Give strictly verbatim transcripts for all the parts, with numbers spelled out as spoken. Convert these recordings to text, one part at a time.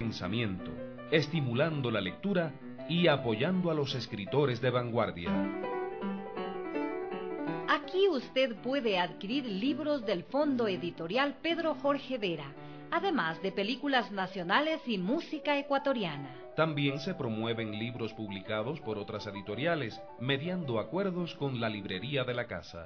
pensamiento, estimulando la lectura y apoyando a los escritores de vanguardia. Aquí usted puede adquirir libros del Fondo Editorial Pedro Jorge Vera, además de películas nacionales y música ecuatoriana. También se promueven libros publicados por otras editoriales, mediando acuerdos con la librería de la casa.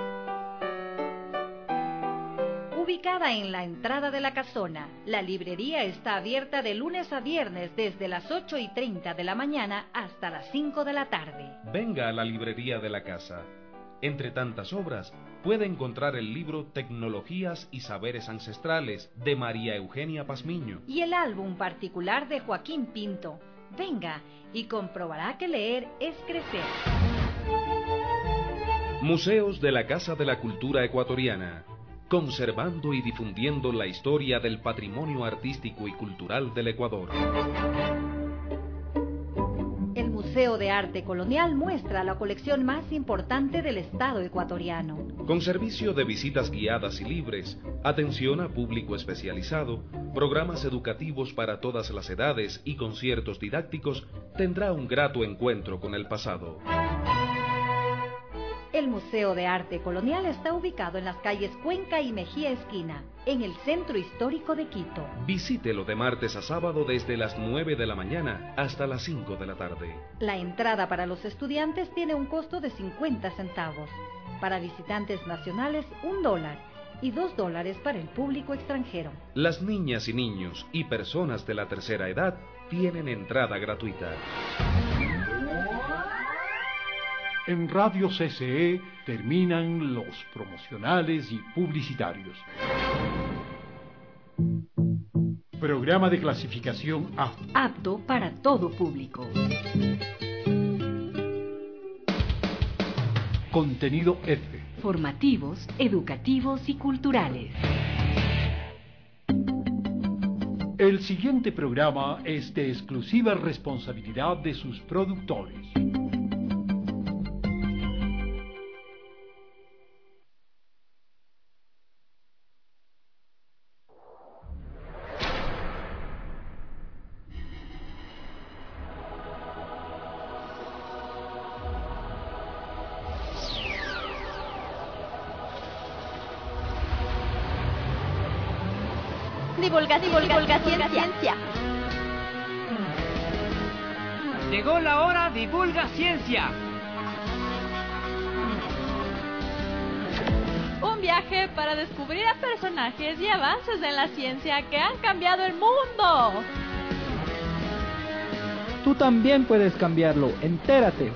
Ubicada en la entrada de la casona, la librería está abierta de lunes a viernes desde las ocho y treinta de la mañana hasta las cinco de la tarde. Venga a la librería de la casa. Entre tantas obras, puede encontrar el libro Tecnologías y Saberes Ancestrales, de María Eugenia Pazmiño. Y el álbum particular de Joaquín Pinto. Venga y comprobará que leer es crecer. Museos de la Casa de la Cultura Ecuatoriana, conservando y difundiendo la historia del patrimonio artístico y cultural del Ecuador. El Museo de Arte Colonial muestra la colección más importante del Estado ecuatoriano. Con servicio de visitas guiadas y libres, atención a público especializado, programas educativos para todas las edades y conciertos didácticos, tendrá un grato encuentro con el pasado. El Museo de Arte Colonial está ubicado en las calles Cuenca y Mejía Esquina, en el centro histórico de Quito. Visítelo de martes a sábado desde las nueve de la mañana hasta las cinco de la tarde. La entrada para los estudiantes tiene un costo de cincuenta centavos. Para visitantes nacionales, un dólar. Y dos dólares para el público extranjero. Las niñas y niños y personas de la tercera edad tienen entrada gratuita. En Radio C C E terminan los promocionales y publicitarios. Programa de clasificación A. Apto para todo público. Contenido F. Formativos, educativos y culturales. El siguiente programa es de exclusiva responsabilidad de sus productores. Divulgación, divulgación, ciencia. Llegó la hora, divulga ciencia. Un viaje para descubrir a personajes y avances en la ciencia que han cambiado el mundo. Tú también puedes cambiarlo, entérate.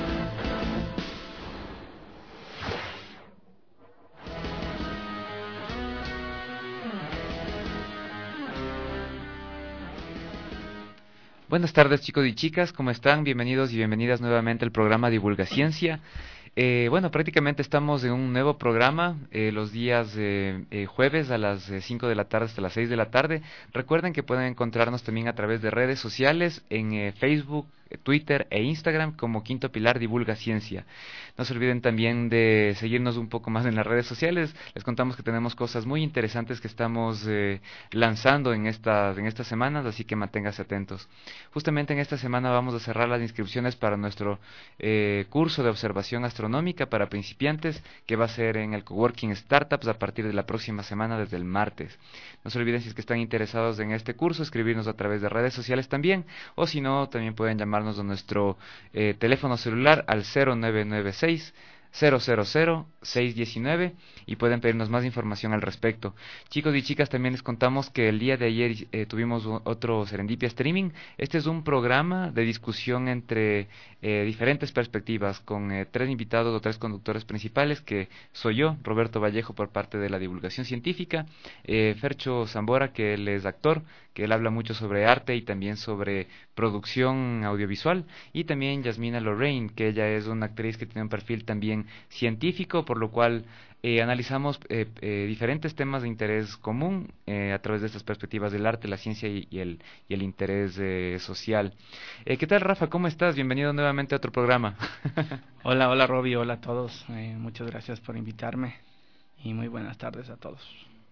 Buenas tardes, chicos y chicas, ¿cómo están? Bienvenidos y bienvenidas nuevamente al programa Divulga Ciencia. Eh, bueno, prácticamente estamos en un nuevo programa, eh, los días eh, eh, jueves a las eh, cinco de la tarde hasta las seis de la tarde. Recuerden que pueden encontrarnos también a través de redes sociales en eh, Facebook, Twitter e Instagram como Quinto Pilar Divulga Ciencia. No se olviden también de seguirnos un poco más en las redes sociales. Les contamos que tenemos cosas muy interesantes que estamos eh, lanzando en estas, en estas semanas, así que manténganse atentos. Justamente en esta semana vamos a cerrar las inscripciones para nuestro eh, curso de observación astronómica para principiantes, que va a ser en el Coworking Startups a partir de la próxima semana, desde el martes. No se olviden, si es que están interesados en este curso, escribirnos a través de redes sociales también, o si no, también pueden llamar a nuestro eh, teléfono celular al cero nueve nueve seis, cero cero cero, seis uno nueve y pueden pedirnos más información al respecto. Chicos y chicas, también les contamos que el día de ayer eh, tuvimos otro Serendipia Streaming. Este es un programa de discusión entre eh, diferentes perspectivas con eh, tres invitados o tres conductores principales, que soy yo, Roberto Vallejo, por parte de la divulgación científica, eh, Fercho Zambora, que él es actor, que él habla mucho sobre arte y también sobre producción audiovisual, y también Yasmina Lorraine, que ella es una actriz que tiene un perfil también científico, por lo cual eh, analizamos eh, eh, diferentes temas de interés común eh, a través de estas perspectivas del arte, la ciencia y, y, el, y el interés eh, social. Eh, ¿Qué tal, Rafa? ¿Cómo estás? Bienvenido nuevamente a otro programa. Hola, hola Robbie, hola a todos. Eh, muchas gracias por invitarme y muy buenas tardes a todos.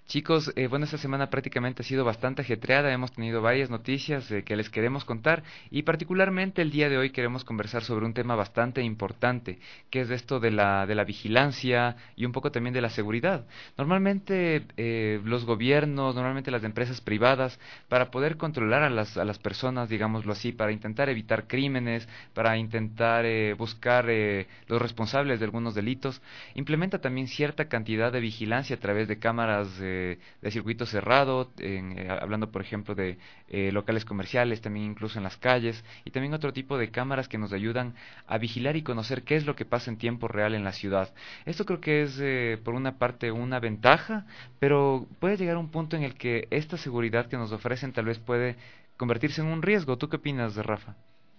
Chicos, eh, bueno, esta semana prácticamente ha sido bastante ajetreada, hemos tenido varias noticias eh, que les queremos contar y particularmente el día de hoy queremos conversar sobre un tema bastante importante, que es esto de la, de la vigilancia y un poco también de la seguridad. Normalmente eh, los gobiernos, normalmente las empresas privadas, para poder controlar a las, a las personas, digámoslo así, para intentar evitar crímenes, para intentar eh, buscar eh, los responsables de algunos delitos, implementa también cierta cantidad de vigilancia a través de cámaras eh, de circuito cerrado, en, eh, hablando por ejemplo de eh, locales comerciales, también incluso en las calles, y también otro tipo de cámaras que nos ayudan a vigilar y conocer qué es lo que pasa en tiempo real en la ciudad. Esto creo que es eh, por una parte una ventaja, pero puede llegar a un punto en el que esta seguridad que nos ofrecen tal vez puede convertirse en un riesgo. ¿Tú qué opinas, Rafa?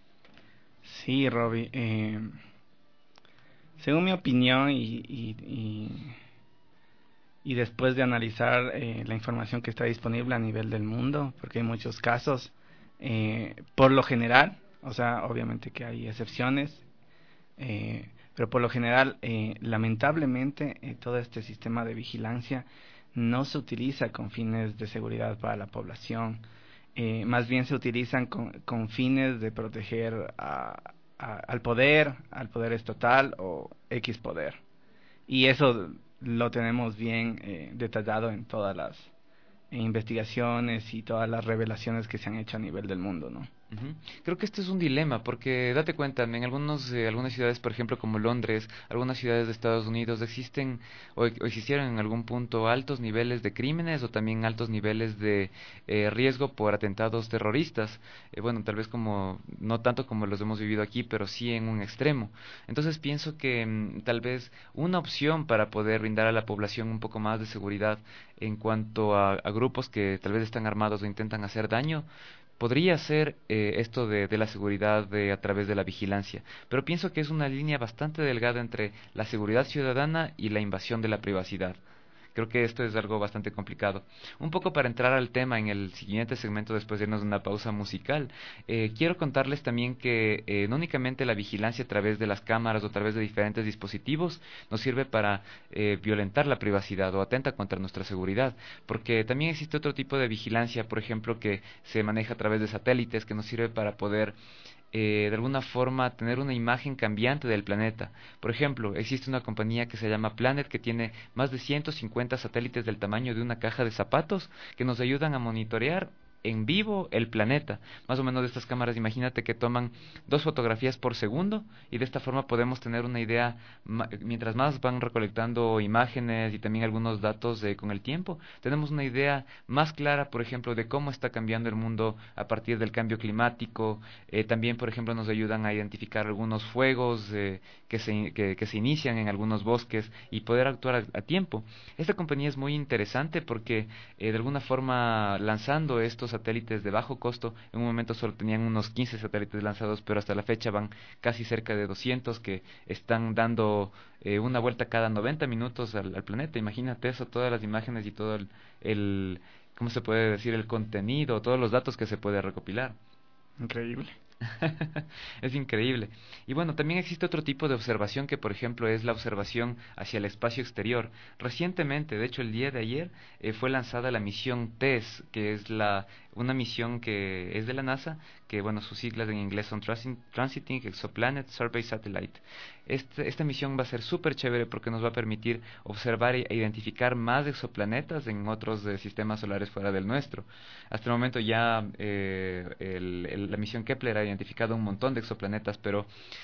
Sí, Robbie. Eh, según mi opinión y, y, y, y después de analizar eh, la información que está disponible a nivel del mundo, porque hay muchos casos, eh, por lo general, o sea, obviamente que hay excepciones, eh, pero por lo general, eh, lamentablemente, eh, todo este sistema de vigilancia no se utiliza con fines de seguridad para la población. Eh, más bien se utilizan con, con fines de proteger a, a, al poder, al poder estatal o X poder. Y eso lo tenemos bien eh, detallado en todas las eh, investigaciones y todas las revelaciones que se han hecho a nivel del mundo, ¿no? Uh-huh. Creo que este es un dilema, porque date cuenta, en algunos, eh, algunas ciudades, por ejemplo, como Londres, algunas ciudades de Estados Unidos, existen o, o existieron en algún punto altos niveles de crímenes o también altos niveles de eh, riesgo por atentados terroristas. Eh, bueno, tal vez como, no tanto como los hemos vivido aquí, pero sí en un extremo. Entonces pienso que mm, tal vez una opción para poder brindar a la población un poco más de seguridad en cuanto a, a grupos que tal vez están armados o intentan hacer daño, podría ser eh, esto de, de la seguridad de, a través de la vigilancia, pero pienso que es una línea bastante delgada entre la seguridad ciudadana y la invasión de la privacidad. Creo que esto es algo bastante complicado. Un poco para entrar al tema en el siguiente segmento, después de irnos de una pausa musical, eh, quiero contarles también que eh, no únicamente la vigilancia a través de las cámaras o a través de diferentes dispositivos nos sirve para eh, violentar la privacidad o atenta contra nuestra seguridad, porque también existe otro tipo de vigilancia, por ejemplo, que se maneja a través de satélites, que nos sirve para poder Eh, de alguna forma tener una imagen cambiante del planeta. Por ejemplo, existe una compañía que se llama Planet que tiene más de ciento cincuenta satélites del tamaño de una caja de zapatos que nos ayudan a monitorear en vivo el planeta. Más o menos de estas cámaras, imagínate que toman dos fotografías por segundo y de esta forma podemos tener una idea, mientras más van recolectando imágenes y también algunos datos de, con el tiempo, tenemos una idea más clara, por ejemplo, de cómo está cambiando el mundo a partir del cambio climático. Eh, también, por ejemplo, nos ayudan a identificar algunos fuegos eh, que, se, que, que se inician en algunos bosques y poder actuar a, a tiempo. Esta compañía es muy interesante porque eh, de alguna forma, lanzando estos satélites de bajo costo, en un momento solo tenían unos quince satélites lanzados, pero hasta la fecha van casi cerca de doscientos que están dando eh, una vuelta cada noventa minutos al, al planeta. Imagínate eso, todas las imágenes y todo el, el, ¿cómo se puede decir? El contenido, todos los datos que se puede recopilar. Increíble. Es increíble. Y bueno, también existe otro tipo de observación que, por ejemplo, es la observación hacia el espacio exterior. Recientemente, de hecho el día de ayer, eh, fue lanzada la misión TESS, que es la una misión que es de la NASA, que bueno, sus siglas en inglés son Transiting Exoplanet Survey Satellite. Este, esta misión va a ser súper chévere porque nos va a permitir observar e identificar más exoplanetas en otros eh, sistemas solares fuera del nuestro. Hasta el momento ya eh, el, el, la misión Kepler ha identificado un montón de exoplanetas, pero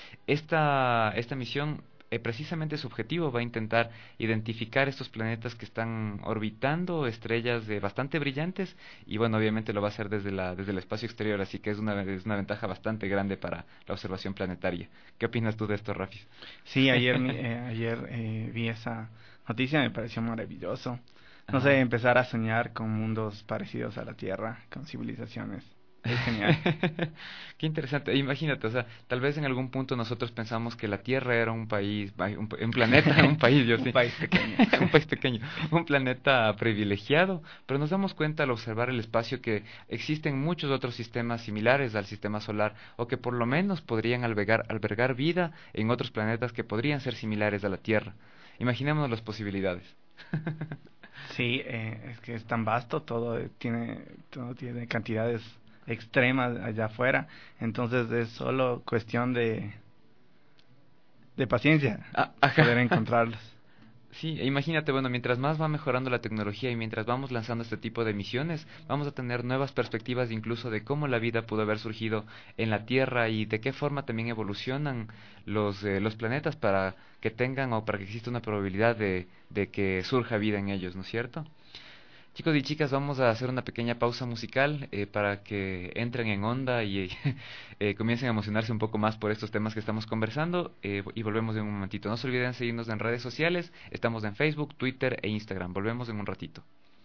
esta, esta misión eh, precisamente su objetivo va a intentar identificar estos planetas que están orbitando estrellas eh, bastante brillantes y bueno, obviamente lo va a hacer desde la desde el espacio exterior, así que es una es una ventaja bastante grande para la observación planetaria. ¿Qué opinas tú de esto, Rafis? Sí, ayer eh, ayer eh, vi esa noticia, me pareció maravilloso. No Ajá. sé, empezar a soñar con mundos parecidos a la Tierra, con civilizaciones. Es genial. Qué interesante. Imagínate, o sea, tal vez en algún punto nosotros pensamos que la Tierra era un país, un, un planeta, un país, yo sí. un país pequeño. un país pequeño, un planeta privilegiado, pero nos damos cuenta al observar el espacio que existen muchos otros sistemas similares al sistema solar o que por lo menos podrían albergar, albergar vida en otros planetas que podrían ser similares a la Tierra. Imaginémonos las posibilidades. Sí, eh, es que es tan vasto, todo tiene, todo tiene cantidades extremas allá afuera, entonces es solo cuestión de, de paciencia Ah, ajá. poder encontrarlos. Sí, e imagínate, bueno, mientras más va mejorando la tecnología y mientras vamos lanzando este tipo de misiones, vamos a tener nuevas perspectivas incluso de cómo la vida pudo haber surgido en la Tierra y de qué forma también evolucionan los, eh, los planetas para que tengan o para que exista una probabilidad de, de que surja vida en ellos, ¿no es cierto? Chicos y chicas, vamos a hacer una pequeña pausa musical eh, para que entren en onda y eh, comiencen a emocionarse un poco más por estos temas que estamos conversando eh, y volvemos en un momentito. No se olviden seguirnos en redes sociales, estamos en Facebook, Twitter e Instagram. Volvemos en un ratito.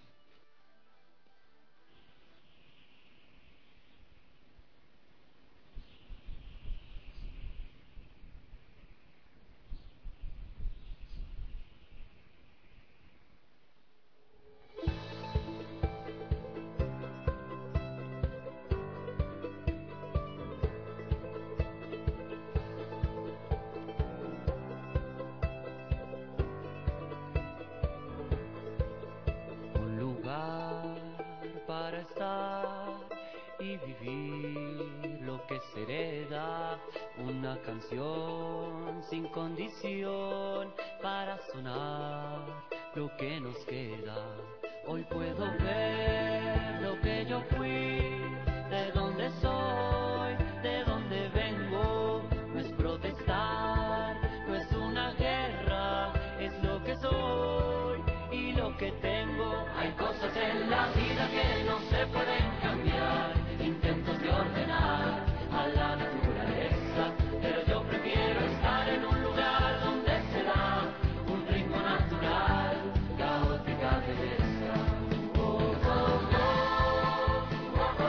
Y vivir lo que se hereda, una canción sin condición para sonar lo que nos queda. Hoy puedo ver lo que yo fui, de dónde soy, de dónde vengo. No es protestar, no es una guerra, es lo que soy y lo que tengo. Hay cosas en la vida que no se pueden cambiar, intentos de ordenar a la naturaleza, pero yo prefiero estar en un lugar donde se da un ritmo natural, caótica belleza. Oh, oh, oh, oh, oh,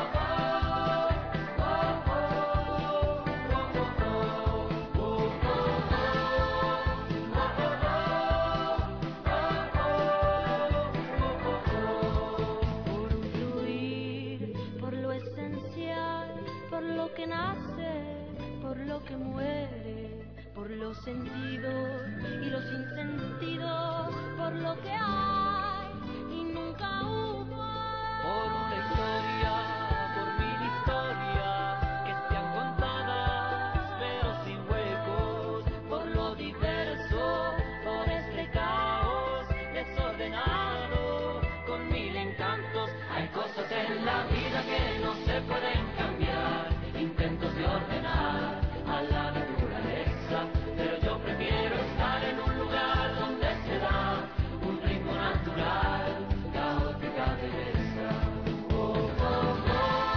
que nace, por lo que muere, por los sentidos y los sinsentidos, por lo que hay y nunca hubo. Por una historia, por mil historias que sean contadas, pero sin huecos, por lo diverso, por este caos desordenado, con mil encantos. Hay cosas en la vida que no se pueden cambiar, intentos de ordenar a la naturaleza, pero yo prefiero estar en un lugar donde se da un ritmo natural, caótica belleza. Oh, oh, oh,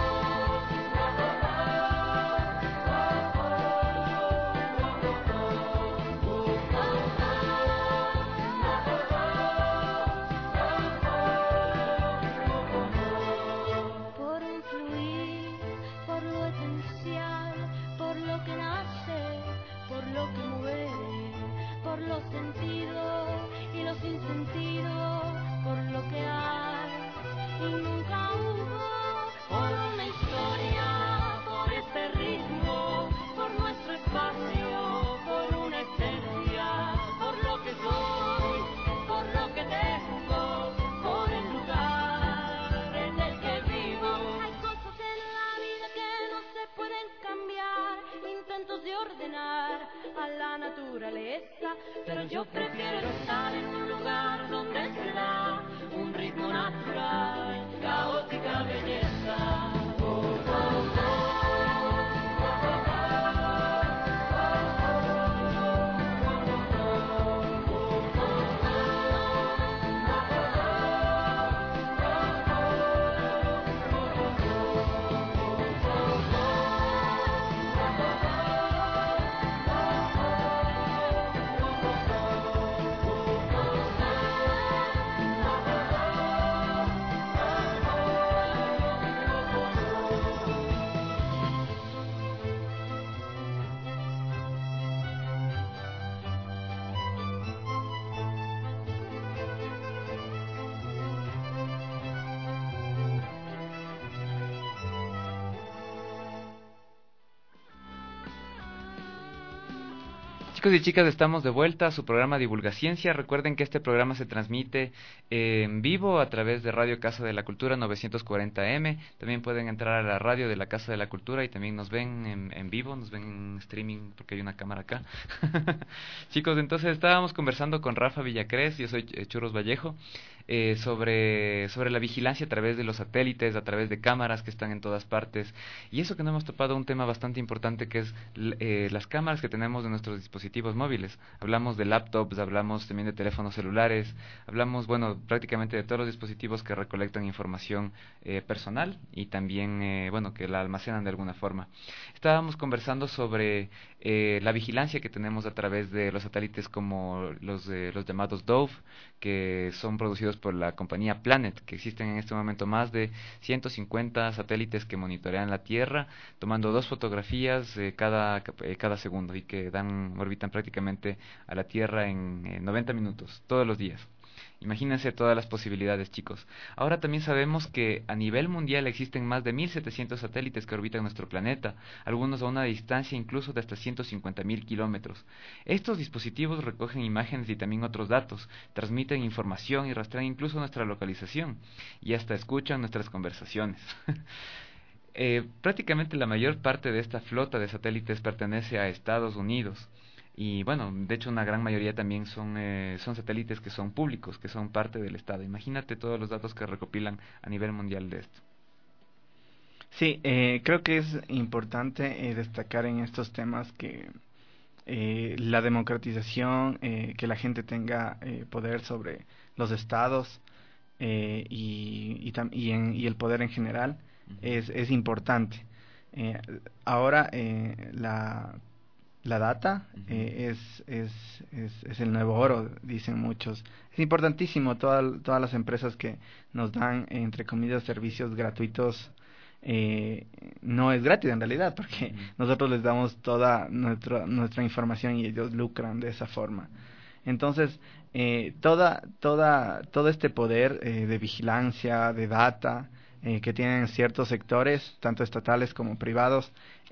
por un fluir, por lo esencial, por lo que nace, por lo que muere, por los sentidos y los sinsentidos, por lo que hay y nunca hubo. por una historia, por este ritmo, por nuestro espacio, por una esencia, por lo que soy, por lo que tengo, por el lugar en el que vivo. Hay cosas en la vida que no se pueden cambiar, intentos de ordenar a la naturaleza, Pero yo prefiero estar en un lugar donde se da un ritmo natural, caótica belleza. Oh, oh, oh. Chicos y chicas, estamos de vuelta a su programa Divulgaciencia. Recuerden que este programa se transmite eh, en vivo a través de Radio Casa de la Cultura novecientos cuarenta eme. También pueden entrar a la radio de la Casa de la Cultura y también nos ven en, en vivo, nos ven en streaming porque hay una cámara acá. Chicos, entonces estábamos conversando con Rafa Villacrés, yo soy eh, Churros Vallejo, eh, sobre, sobre la vigilancia a través de los satélites, a través de cámaras que están en todas partes. Y eso que no hemos topado un tema bastante importante que es eh, las cámaras que tenemos de nuestros dispositivos móviles. Hablamos de laptops, hablamos también de teléfonos celulares, hablamos, bueno, prácticamente de todos los dispositivos que recolectan información eh, personal y también, eh, bueno, que la almacenan de alguna forma. Estábamos conversando sobre eh, la vigilancia que tenemos a través de los satélites como los, de, los llamados Dove, que son producidos por la compañía Planet, que existen en este momento más de ciento cincuenta satélites que monitorean la Tierra, tomando dos fotografías eh, cada, eh, cada segundo y que dan orbitan prácticamente a la Tierra en eh, noventa minutos, todos los días. Imagínense todas las posibilidades, chicos. Ahora también sabemos que a nivel mundial existen más de mil setecientos satélites que orbitan nuestro planeta, algunos a una distancia incluso de hasta ciento cincuenta mil kilómetros. Estos dispositivos recogen imágenes y también otros datos, transmiten información y rastrean incluso nuestra localización, y hasta escuchan nuestras conversaciones. eh, prácticamente la mayor parte de esta flota de satélites pertenece a Estados Unidos. Y bueno, de hecho una gran mayoría también son eh, son satélites que son públicos, que son parte del Estado. Imagínate todos los datos que recopilan a nivel mundial de esto. Sí, eh, creo que es importante eh, destacar en estos temas que eh, la democratización, eh, que la gente tenga eh, poder sobre los estados eh, y, y, tam y, en, y el poder en general, uh-huh. es, es importante. Eh, ahora eh, la... La data eh, es, es, es, es el nuevo oro, dicen muchos. Es importantísimo, toda, todas las empresas que nos dan, entre comillas, servicios gratuitos, eh, no es gratis en realidad, porque uh-huh. nosotros les damos toda nuestra, nuestra información y ellos lucran de esa forma. Entonces, eh, toda, toda, todo este poder eh, de vigilancia, de data, eh, que tienen ciertos sectores, tanto estatales como privados,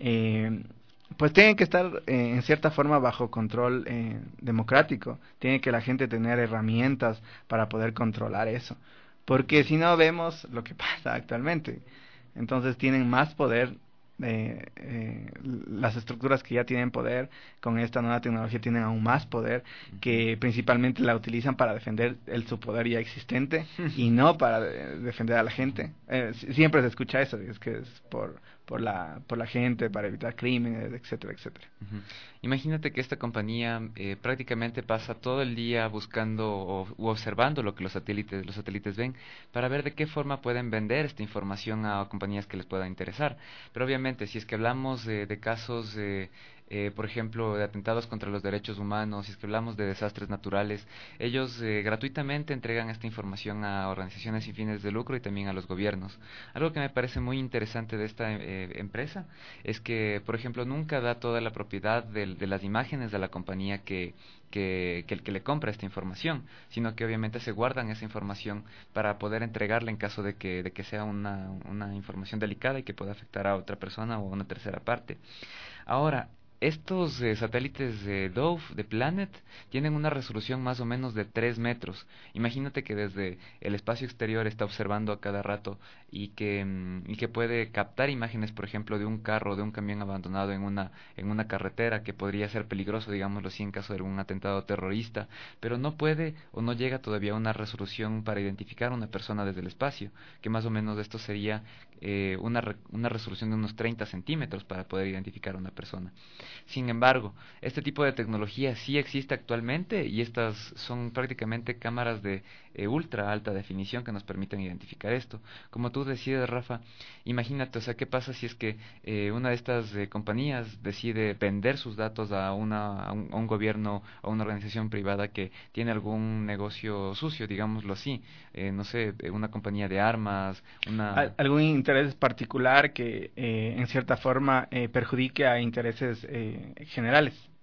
eh, pues tienen que estar eh, en cierta forma bajo control eh, democrático. Tiene que la gente tener herramientas para poder controlar eso, porque si no vemos lo que pasa actualmente. Entonces tienen más poder, eh, eh, las estructuras que ya tienen poder con esta nueva tecnología tienen aún más poder, que principalmente la utilizan para defender el su poder ya existente y no para de, defender a la gente. Eh, siempre se escucha eso, es que es por por la por la gente, para evitar crímenes, etcétera, etcétera. Uh-huh. Imagínate que esta compañía eh, prácticamente pasa todo el día buscando o u observando lo que los satélites los satélites ven para ver de qué forma pueden vender esta información a compañías que les pueda interesar. Pero obviamente, si es que hablamos de, de casos eh, Eh, por ejemplo, de atentados contra los derechos humanos, si es que hablamos de desastres naturales, ellos eh, gratuitamente entregan esta información a organizaciones sin fines de lucro y también a los gobiernos. Algo que me parece muy interesante de esta eh, empresa es que, por ejemplo, nunca da toda la propiedad de, de las imágenes de la compañía que, que, que el que le compra esta información, sino que obviamente se guardan esa información para poder entregarla en caso de que, de que sea una, una información delicada y que pueda afectar a otra persona o a una tercera parte. Ahora, estos eh, satélites de Dove, de Planet, tienen una resolución más o menos de tres metros. Imagínate que desde el espacio exterior está observando a cada rato y que, mm, y que puede captar imágenes, por ejemplo, de un carro o de un camión abandonado en una, en una carretera que podría ser peligroso, digámoslo así, en caso de algún atentado terrorista, pero no puede o no llega todavía a una resolución para identificar a una persona desde el espacio, que más o menos esto sería eh, una, re una resolución de unos treinta centímetros para poder identificar a una persona. Sin embargo, este tipo de tecnología sí existe actualmente y estas son prácticamente cámaras de eh, ultra alta definición que nos permiten identificar esto. Como tú decías, Rafa, imagínate, o sea, ¿qué pasa si es que eh, una de estas eh, compañías decide vender sus datos a, una, a, un, a un gobierno o a una organización privada que tiene algún negocio sucio, digámoslo así? Eh, no sé, una compañía de armas, una... ¿Algún interés particular que eh, en cierta forma eh, perjudique a intereses eh, generales?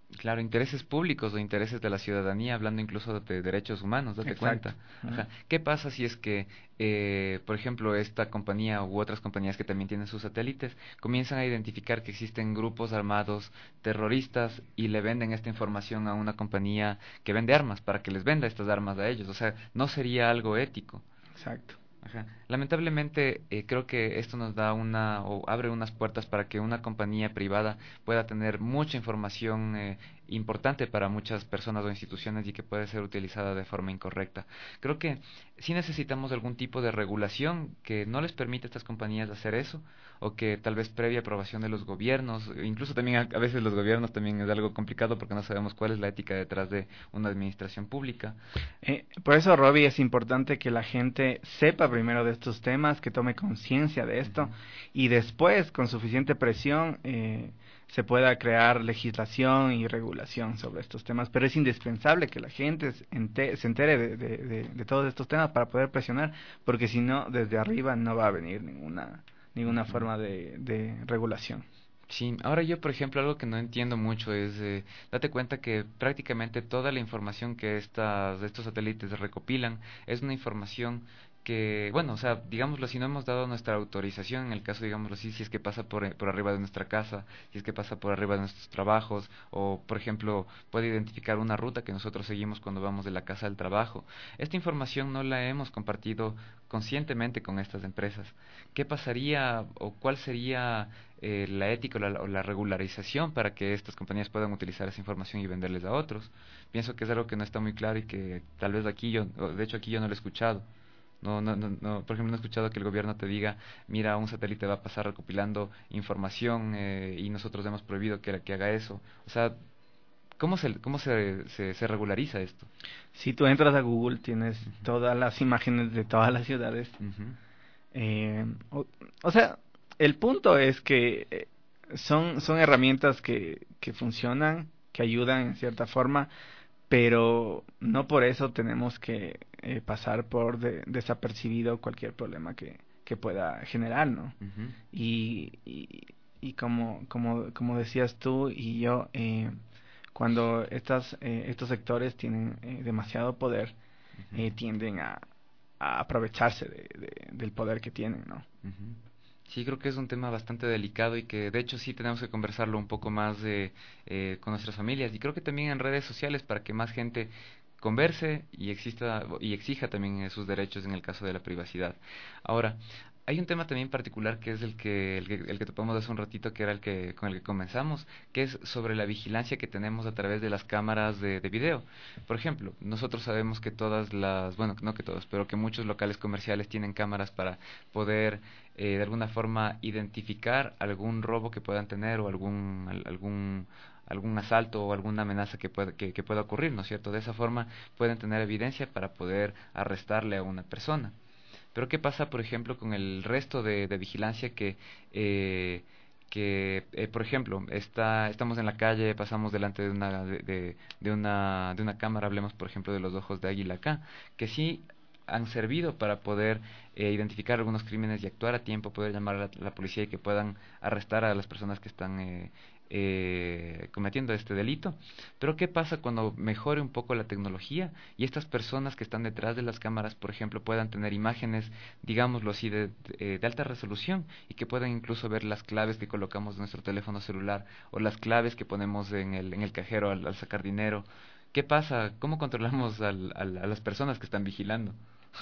Claro, intereses públicos o intereses de la ciudadanía, hablando incluso de derechos humanos, date Exacto. cuenta. Ajá. ¿Qué pasa si es que, eh, por ejemplo, esta compañía u otras compañías que también tienen sus satélites comienzan a identificar que existen grupos armados terroristas y le venden esta información a una compañía que vende armas para que les venda estas armas a ellos? O sea, no sería algo ético. Exacto. Ajá. Lamentablemente eh, creo que esto nos da una o abre unas puertas para que una compañía privada pueda tener mucha información eh, importante para muchas personas o instituciones y que puede ser utilizada de forma incorrecta. Creo que sí necesitamos algún tipo de regulación que no les permita a estas compañías hacer eso, o que tal vez previa aprobación de los gobiernos, incluso también a, a veces los gobiernos también es algo complicado porque no sabemos cuál es la ética detrás de una administración pública. Eh, por eso, Robbie, es importante que la gente sepa primero de estos temas, que tome conciencia de esto, uh-huh. y después, con suficiente presión, eh, se pueda crear legislación y regulación sobre estos temas. Pero es indispensable que la gente se entere, se entere de, de, de, de todos estos temas para poder presionar, porque si no, desde arriba no va a venir ninguna, ninguna uh-huh. forma de, de regulación. Sí, ahora yo, por ejemplo, algo que no entiendo mucho es, eh, date cuenta que prácticamente toda la información que estas, estos satélites recopilan es una información que, bueno, o sea, digámoslo, si no hemos dado nuestra autorización, en el caso, digámoslo así, si es que pasa por, por arriba de nuestra casa, si es que pasa por arriba de nuestros trabajos, o, por ejemplo, puede identificar una ruta que nosotros seguimos cuando vamos de la casa al trabajo. Esta información no la hemos compartido conscientemente con estas empresas. ¿Qué pasaría o cuál sería eh, la ética o la, o la regularización para que estas compañías puedan utilizar esa información y venderles a otros? Pienso que es algo que no está muy claro y que tal vez aquí yo, de hecho aquí yo no lo he escuchado. No, no, no, no, por ejemplo, no he escuchado que el gobierno te diga, mira, un satélite va a pasar recopilando información eh, y nosotros hemos prohibido que, que haga eso. O sea, ¿cómo se cómo se, se, se regulariza esto? Si tú entras a Google, tienes uh-huh. todas las imágenes de todas las ciudades. Uh-huh. eh, o, o sea, el punto es que eh, son, son herramientas que, que funcionan, que ayudan en cierta forma, pero no por eso tenemos que eh, pasar por de, desapercibido cualquier problema que, que pueda generar, ¿no? Uh-huh. Y, y, y como, como, como decías tú y yo, eh, cuando estas, eh, estos sectores tienen eh, demasiado poder, uh-huh. eh, tienden a, a aprovecharse de, de, del poder que tienen, ¿no? Uh-huh. Sí, creo que es un tema bastante delicado y que de hecho sí tenemos que conversarlo un poco más de, eh, con nuestras familias y creo que también en redes sociales para que más gente converse y exista y exija también eh, sus derechos en el caso de la privacidad. Ahora, hay un tema también particular que es el que, el que el que topamos hace un ratito, que era el que con el que comenzamos, que es sobre la vigilancia que tenemos a través de las cámaras de, de video. Por ejemplo, nosotros sabemos que todas las, bueno, no que todos, pero que muchos locales comerciales tienen cámaras para poder eh, de alguna forma identificar algún robo que puedan tener o algún algún algún asalto o alguna amenaza que pueda, que, que pueda ocurrir, ¿no es cierto? De esa forma pueden tener evidencia para poder arrestarle a una persona. Pero ¿qué pasa, por ejemplo, con el resto de, de vigilancia que, eh, que eh, por ejemplo, está, estamos en la calle, pasamos delante de una, de, de, de, una, de una cámara, hablemos, por ejemplo, de los ojos de águila acá, que sí han servido para poder eh, identificar algunos crímenes y actuar a tiempo, poder llamar a la, la policía y que puedan arrestar a las personas que están eh, eh, cometiendo este delito. Pero ¿qué pasa cuando mejore un poco la tecnología y estas personas que están detrás de las cámaras, por ejemplo, puedan tener imágenes, digámoslo así, de, de, de alta resolución y que puedan incluso ver las claves que colocamos en nuestro teléfono celular o las claves que ponemos en el, en el cajero al, al sacar dinero? ¿Qué pasa? ¿Cómo controlamos al, al, a las personas que están vigilando?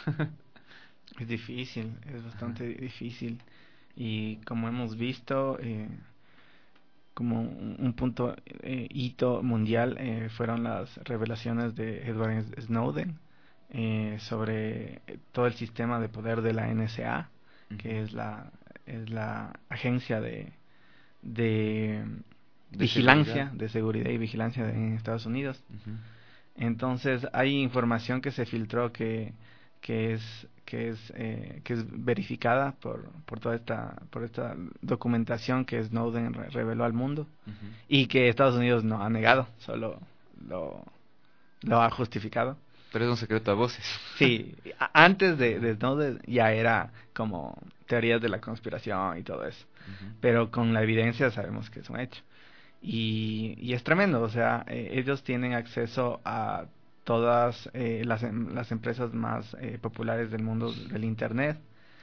Es difícil, es bastante Ajá. difícil. Y como hemos visto, eh, como un, un punto eh, hito mundial eh, fueron las revelaciones de Edward Snowden eh, sobre todo el sistema de poder de la N S A, uh-huh. que es la es la agencia de de, de vigilancia, seguridad. de seguridad y vigilancia de, en Estados Unidos. Uh-huh. Entonces hay información que se filtró que que es que es eh, que es verificada por por toda esta por esta documentación que Snowden re- reveló al mundo uh-huh. y que Estados Unidos no ha negado, solo lo lo ha justificado. Pero es un secreto a voces. Sí, antes de, de Snowden ya era como teorías de la conspiración y todo eso, uh-huh. pero con la evidencia sabemos que es un hecho. y, y es tremendo, o sea, eh, ellos tienen acceso a todas eh, las, las empresas más eh, populares del mundo del Internet.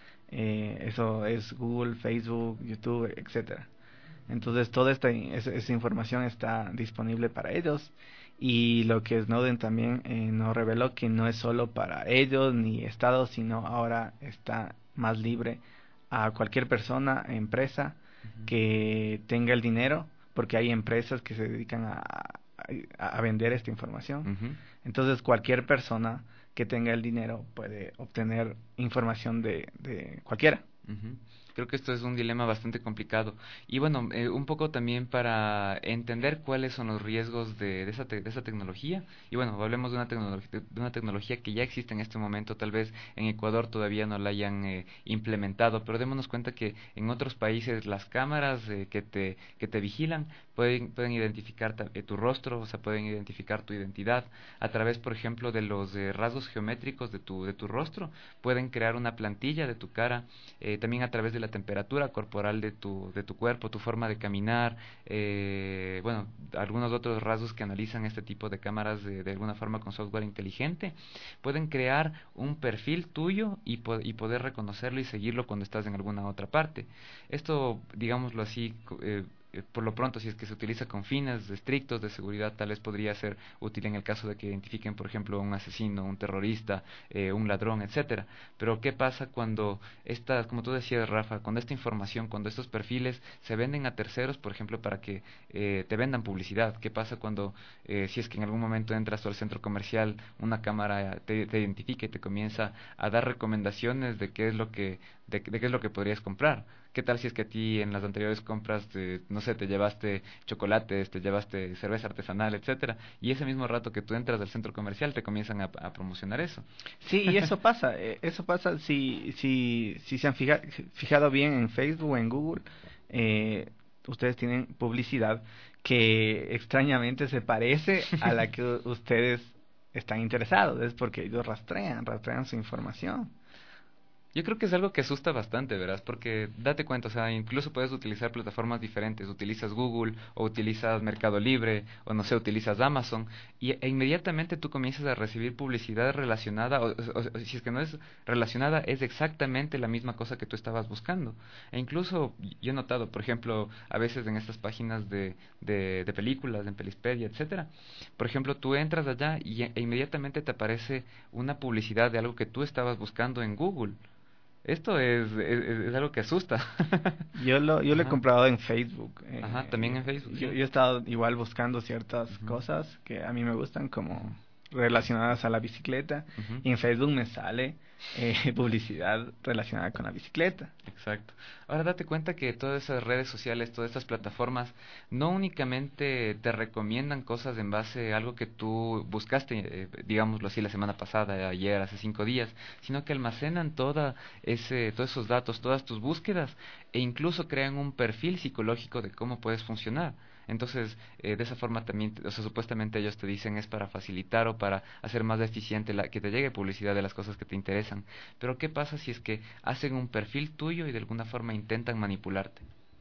Eh, eso es Google, Facebook, YouTube, etcétera. Entonces toda esta esa, esa información está disponible para ellos, y lo que Snowden también eh, nos reveló que no es solo para ellos ni estados, sino ahora está más libre a cualquier persona, empresa uh-huh. que tenga el dinero, porque hay empresas que se dedican a, a, a vender esta información. Uh-huh. Entonces cualquier persona que tenga el dinero puede obtener información de, de cualquiera. Uh-huh. Creo que esto es un dilema bastante complicado. Y bueno, eh, un poco también para entender cuáles son los riesgos de, de, esa, te, de esa tecnología. Y bueno, hablemos de una, tecnología, de una tecnología que ya existe en este momento. Tal vez en Ecuador todavía no la hayan eh, implementado, pero démonos cuenta que en otros países las cámaras eh, que, te, que te vigilan pueden, pueden identificar eh, tu rostro, o sea, pueden identificar tu identidad. A través, por ejemplo, de los eh, rasgos geométricos de tu, de tu rostro, pueden crear una plantilla de tu cara, eh, también a través de la temperatura corporal de tu de tu cuerpo, tu forma de caminar, eh, bueno, algunos otros rasgos que analizan este tipo de cámaras de, de alguna forma con software inteligente, pueden crear un perfil tuyo y, po y poder reconocerlo y seguirlo cuando estás en alguna otra parte. Esto, digámoslo así, eh, por lo pronto, si es que se utiliza con fines estrictos de seguridad, tal vez podría ser útil en el caso de que identifiquen, por ejemplo, un asesino, un terrorista, eh, un ladrón, etcétera. Pero ¿qué pasa cuando esta, como tú decías, Rafa, cuando esta información, cuando estos perfiles se venden a terceros, por ejemplo, para que eh, te vendan publicidad? ¿Qué pasa cuando, eh, si es que en algún momento entras al centro comercial, una cámara te, te identifica y te comienza a dar recomendaciones de qué es lo que, de, de qué es lo que podrías comprar? ¿Qué tal si es que a ti en las anteriores compras, te, no sé, te llevaste chocolates, te llevaste cerveza artesanal, etcétera, y ese mismo rato que tú entras al centro comercial te comienzan a, a promocionar eso? Sí, y eso pasa, eso pasa si si si se han fija, fijado bien en Facebook o en Google, eh, ustedes tienen publicidad que extrañamente se parece a la que ustedes están interesados, es porque ellos rastrean, rastrean su información. Yo creo que es algo que asusta bastante, ¿verdad? Porque date cuenta, o sea, incluso puedes utilizar plataformas diferentes, utilizas Google o utilizas Mercado Libre o no sé, utilizas Amazon y e inmediatamente tú comienzas a recibir publicidad relacionada, o, o, o si es que no es relacionada, es exactamente la misma cosa que tú estabas buscando. E incluso yo he notado, por ejemplo, a veces en estas páginas de, de, de películas, en Pelispedia, etcétera, por ejemplo, tú entras allá y e inmediatamente te aparece una publicidad de algo que tú estabas buscando en Google. Esto es, es, es algo que asusta. Yo lo yo lo he comprado en Facebook. Eh, Ajá, también en Facebook. Yo, sí. yo he estado igual buscando ciertas uh-huh. cosas que a mí me gustan, como relacionadas a la bicicleta, uh-huh. y en Facebook me sale eh, publicidad relacionada con la bicicleta. Exacto. Ahora date cuenta que todas esas redes sociales, todas estas plataformas, no únicamente te recomiendan cosas en base a algo que tú buscaste, eh, digámoslo así, la semana pasada, ayer, hace cinco días, sino que almacenan toda ese, todos esos datos, todas tus búsquedas, e incluso crean un perfil psicológico de cómo puedes funcionar. Entonces, eh, de esa forma también, o sea, supuestamente ellos te dicen es para facilitar o para hacer más eficiente la, que te llegue publicidad de las cosas que te interesan. Pero ¿qué pasa si es que hacen un perfil tuyo y de alguna forma intentan manipularte?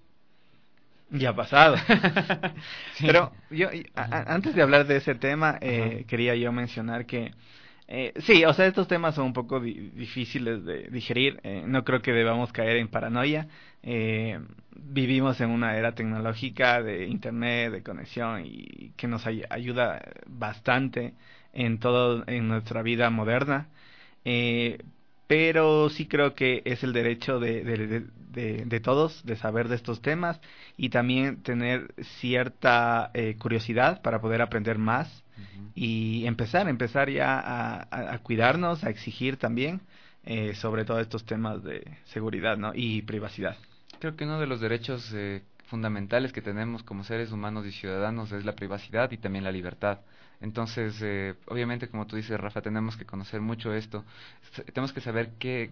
Ya ha pasado. Sí. Pero yo, a, antes de hablar de ese tema, eh, quería yo mencionar que Eh, sí, o sea, estos temas son un poco di difíciles de digerir. Eh, no creo que debamos caer en paranoia. Eh, vivimos en una era tecnológica de internet, de conexión, y que nos ay ayuda bastante en todo, en nuestra vida moderna. Eh, pero sí creo que es el derecho de, de, de, de, de todos de saber de estos temas y también tener cierta eh, curiosidad para poder aprender más. Uh-huh. Y empezar, empezar ya a, a, a cuidarnos, a exigir también eh, sobre todo estos temas de seguridad, ¿no? Y privacidad. Creo que uno de los derechos eh, fundamentales que tenemos como seres humanos y ciudadanos es la privacidad y también la libertad. Entonces, eh, obviamente, como tú dices, Rafa, tenemos que conocer mucho esto, tenemos que saber qué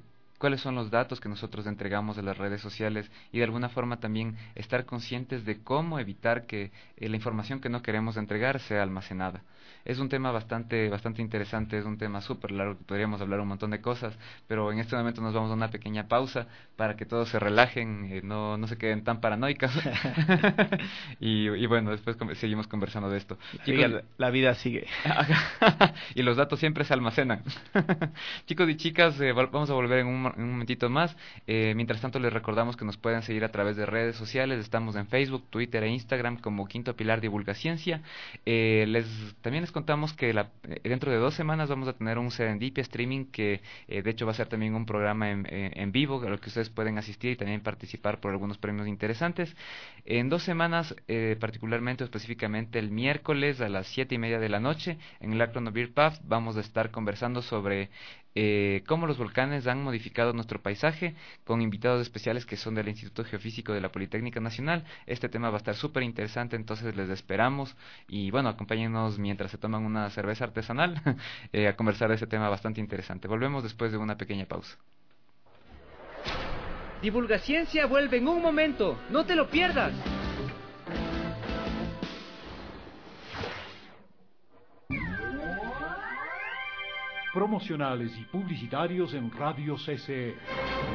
cuáles son los datos que nosotros entregamos de las redes sociales y de alguna forma también estar conscientes de cómo evitar que eh, la información que no queremos entregar sea almacenada. Es un tema bastante bastante interesante, es un tema súper largo que podríamos hablar un montón de cosas, pero en este momento nos vamos a una pequeña pausa para que todos se relajen, eh, no, no se queden tan paranoicos y, y bueno, después com- seguimos conversando de esto. Chicos, la, la vida sigue. Y los datos siempre se almacenan. Chicos y chicas, eh, vamos a volver en un, en un momentito más. Eh, mientras tanto, les recordamos que nos pueden seguir a través de redes sociales. Estamos en Facebook, Twitter e Instagram como Quinto Pilar Divulga Ciencia. Eh, les, también les contamos que la, eh, dentro de dos semanas vamos a tener un Serendipia Streaming que eh, de hecho va a ser también un programa en, en, en vivo, a lo que ustedes pueden asistir y también participar por algunos premios interesantes. En dos semanas, eh, particularmente o específicamente el miércoles a las siete y media de la noche, en el Acron Beer Pub vamos a estar conversando sobre eh, cómo los volcanes han modificado nuestro paisaje, con invitados especiales que son del Instituto Geofísico de la Politécnica Nacional. Este tema va a estar súper interesante, entonces les esperamos y bueno, acompáñenos mientras se toman una cerveza artesanal eh, a conversar de este tema bastante interesante. Volvemos después de una pequeña pausa. Divulga Ciencia vuelve en un momento, no te lo pierdas. Promocionales y publicitarios en Radio C C E.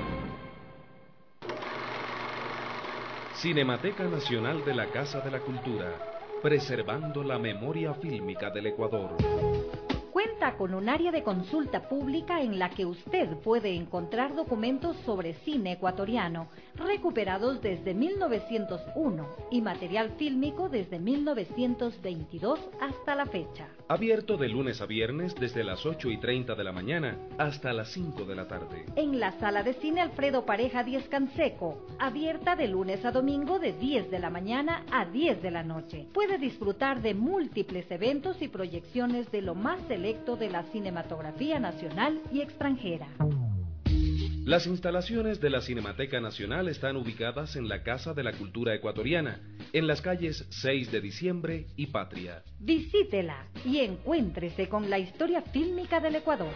Cinemateca Nacional de la Casa de la Cultura, preservando la memoria fílmica del Ecuador. Cuenta con un área de consulta pública en la que usted puede encontrar documentos sobre cine ecuatoriano recuperados desde mil novecientos uno y material fílmico desde mil novecientos veintidós hasta la fecha. Abierto de lunes a viernes desde las ocho y treinta de la mañana hasta las cinco de la tarde. En la sala de cine Alfredo Pareja Díez Canseco, abierta de lunes a domingo de diez de la mañana a diez de la noche. Puede disfrutar de múltiples eventos y proyecciones de lo más selecto de la cinematografía nacional y extranjera. Las instalaciones de la Cinemateca Nacional están ubicadas en la Casa de la Cultura Ecuatoriana, en las calles seis de diciembre y Patria. Visítela y encuéntrese con la historia fílmica del Ecuador.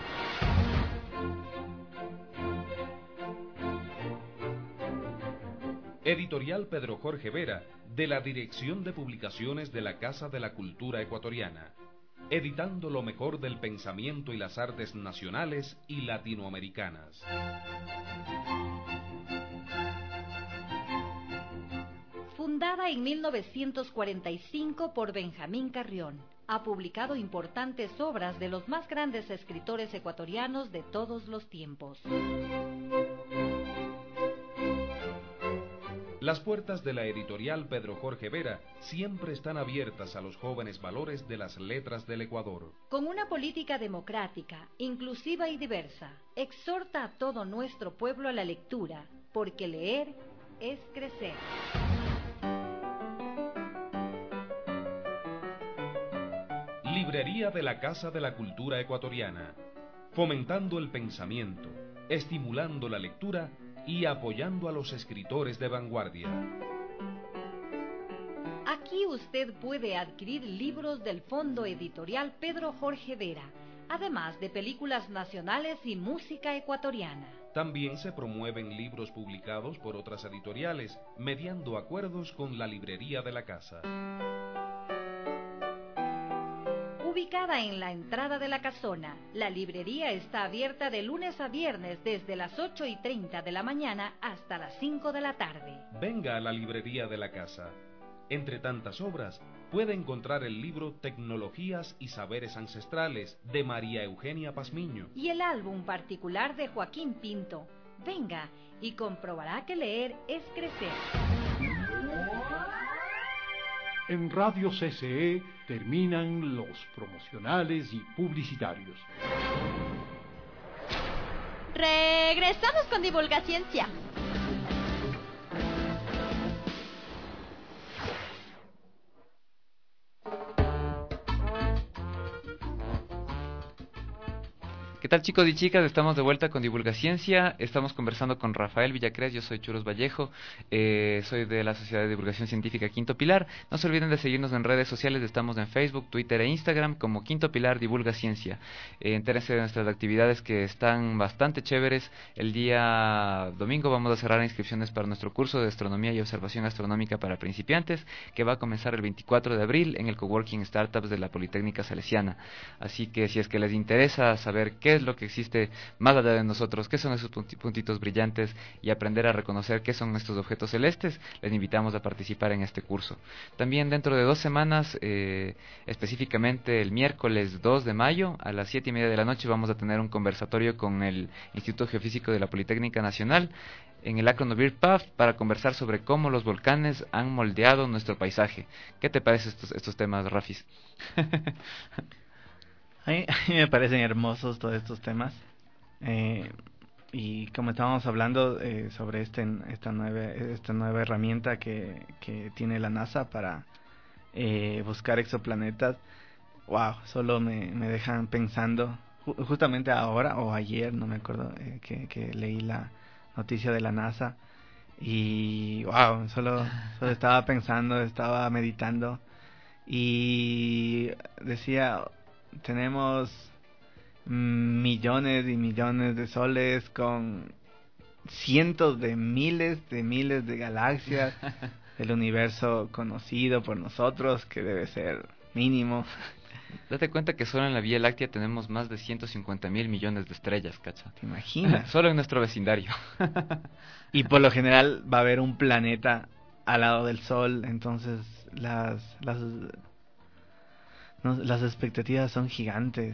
Editorial Pedro Jorge Vera, de la Dirección de Publicaciones de la Casa de la Cultura Ecuatoriana. Editando lo mejor del pensamiento y las artes nacionales y latinoamericanas. Fundada en mil novecientos cuarenta y cinco por Benjamín Carrión, ha publicado importantes obras de los más grandes escritores ecuatorianos de todos los tiempos. Las puertas de la editorial Pedro Jorge Vera siempre están abiertas a los jóvenes valores de las letras del Ecuador. Con una política democrática, inclusiva y diversa, exhorta a todo nuestro pueblo a la lectura, porque leer es crecer. Librería de la Casa de la Cultura Ecuatoriana, fomentando el pensamiento, estimulando la lectura y apoyando a los escritores de vanguardia. Aquí usted puede adquirir libros del Fondo Editorial Pedro Jorge Vera, además de películas nacionales y música ecuatoriana. También se promueven libros publicados por otras editoriales, mediando acuerdos con la librería de la casa. Ubicada en la entrada de la casona, la librería está abierta de lunes a viernes desde las ocho y treinta de la mañana hasta las cinco de la tarde. Venga a la librería de la casa. Entre tantas obras, puede encontrar el libro Tecnologías y Saberes Ancestrales de María Eugenia Pazmiño y el álbum particular de Joaquín Pinto. Venga y comprobará que leer es crecer. En Radio C C E terminan los promocionales y publicitarios. Regresamos con Divulga Ciencia. ¿Qué tal, chicos y chicas? Estamos de vuelta con Divulgaciencia. Estamos conversando con Rafael Villacrés. Yo soy Churros Vallejo. Eh, soy de la Sociedad de Divulgación Científica Quinto Pilar. No se olviden de seguirnos en redes sociales. Estamos en Facebook, Twitter e Instagram como Quinto Pilar Divulga Ciencia. Eh, entérense de nuestras actividades que están bastante chéveres. El día domingo vamos a cerrar inscripciones para nuestro curso de Astronomía y Observación Astronómica para Principiantes, que va a comenzar el veinticuatro de abril en el Coworking Startups de la Politécnica Salesiana. Así que si es que les interesa saber qué es lo que existe más allá de nosotros, qué son esos puntitos brillantes y aprender a reconocer qué son estos objetos celestes, les invitamos a participar en este curso. También dentro de dos semanas, eh, específicamente el miércoles dos de mayo a las siete y media de la noche, vamos a tener un conversatorio con el Instituto Geofísico de la Politécnica Nacional en el Akron Beer Pub para conversar sobre cómo los volcanes han moldeado nuestro paisaje. ¿Qué te parecen estos, estos temas, Rafis? A mí, a mí me parecen hermosos todos estos temas. Eh, y como estábamos hablando eh, sobre este, esta, nueva, esta nueva herramienta que, que tiene la NASA para eh, buscar exoplanetas, wow, solo me, me dejan pensando. Ju- justamente ahora o ayer, no me acuerdo, eh, que, que leí la noticia de la NASA. Y wow, solo, solo estaba pensando, estaba meditando. Y decía... Tenemos millones y millones de soles con cientos de miles de miles de galaxias del universo conocido por nosotros, que debe ser mínimo. Date cuenta que solo en la Vía Láctea tenemos más de ciento cincuenta mil millones de estrellas, ¿cacha? ¿Te imaginas? Solo en nuestro vecindario. Y por lo general va a haber un planeta al lado del Sol, entonces las... las No, las expectativas son gigantes.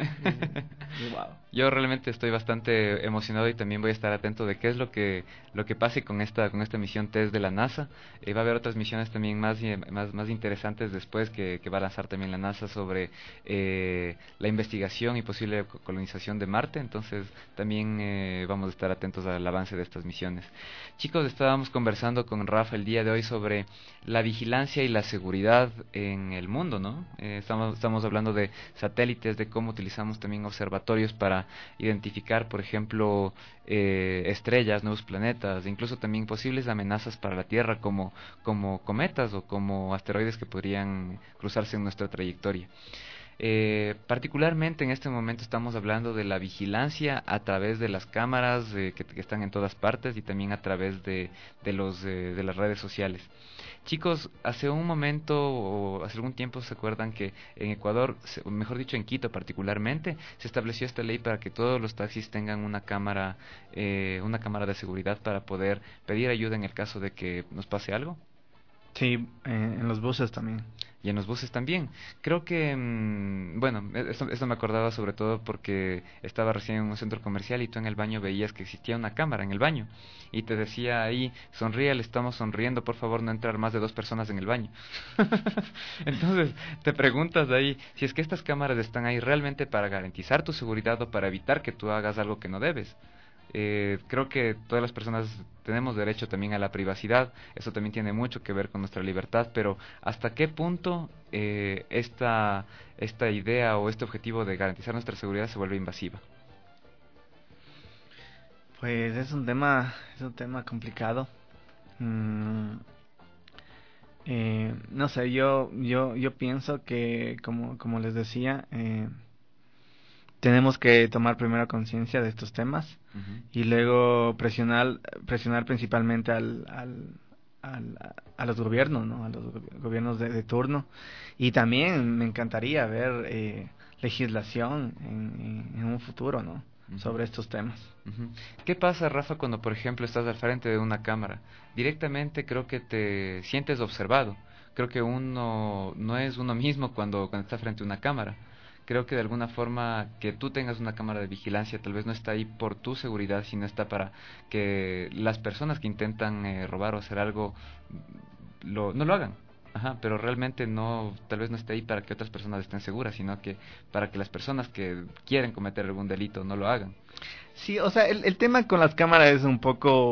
Wow. Yo realmente estoy bastante emocionado y también voy a estar atento de qué es lo que lo que pase con esta con esta misión TESS de la NASA. Eh, va a haber otras misiones también más más más interesantes después que, que va a lanzar también la NASA sobre eh, la investigación y posible colonización de Marte. Entonces también eh, vamos a estar atentos al avance de estas misiones. Chicos, estábamos conversando con Rafa el día de hoy sobre la vigilancia y la seguridad en el mundo, ¿no? Eh, estamos estamos hablando de satélites, de cómo utilizamos también observatorios para identificar, por ejemplo, eh, estrellas, nuevos planetas, incluso también posibles amenazas para la Tierra como, como cometas o como asteroides que podrían cruzarse en nuestra trayectoria. Eh, particularmente en este momento estamos hablando de la vigilancia a través de las cámaras eh, que, que están en todas partes y también a través de, de, los, eh, de las redes sociales. Chicos, hace un momento o hace algún tiempo se acuerdan que en Ecuador, mejor dicho en Quito particularmente, se estableció esta ley para que todos los taxis tengan una cámara, eh, una cámara de seguridad para poder pedir ayuda en el caso de que nos pase algo. Sí, eh, en los buses también. Y en los buses también. Creo que, mmm, bueno, esto, esto me acordaba sobre todo porque estaba recién en un centro comercial y tú en el baño veías que existía una cámara en el baño y te decía ahí, sonríe, le estamos sonriendo, por favor no entrar más de dos personas en el baño. Entonces te preguntas ahí, si es que estas cámaras están ahí realmente para garantizar tu seguridad o para evitar que tú hagas algo que no debes. Eh, creo que todas las personas tenemos derecho también a la privacidad, eso también tiene mucho que ver con nuestra libertad, pero ¿hasta qué punto eh, esta, esta idea o este objetivo de garantizar nuestra seguridad se vuelve invasiva? Pues es un tema, es un tema complicado. Mm, eh, no sé, yo, yo, yo pienso que, como, como les decía, eh, tenemos que tomar primero conciencia de estos temas uh-huh. y luego presionar presionar principalmente al, al, al a los gobiernos, ¿no? A los gobiernos de, de turno. Y también me encantaría ver eh, legislación en, en, en un futuro, ¿no? Uh-huh. Sobre estos temas. Uh-huh. ¿Qué pasa, Rafa, cuando por ejemplo estás al frente de una cámara? Directamente creo que te sientes observado. Creo que uno no es uno mismo cuando, cuando está frente a una cámara. Creo que de alguna forma que tú tengas una cámara de vigilancia tal vez no está ahí por tu seguridad, sino está para que las personas que intentan eh, robar o hacer algo lo, no lo hagan. Ajá, pero realmente no, tal vez no esté ahí para que otras personas estén seguras, sino que para que las personas que quieren cometer algún delito no lo hagan. Sí, o sea, el, el tema con las cámaras es un poco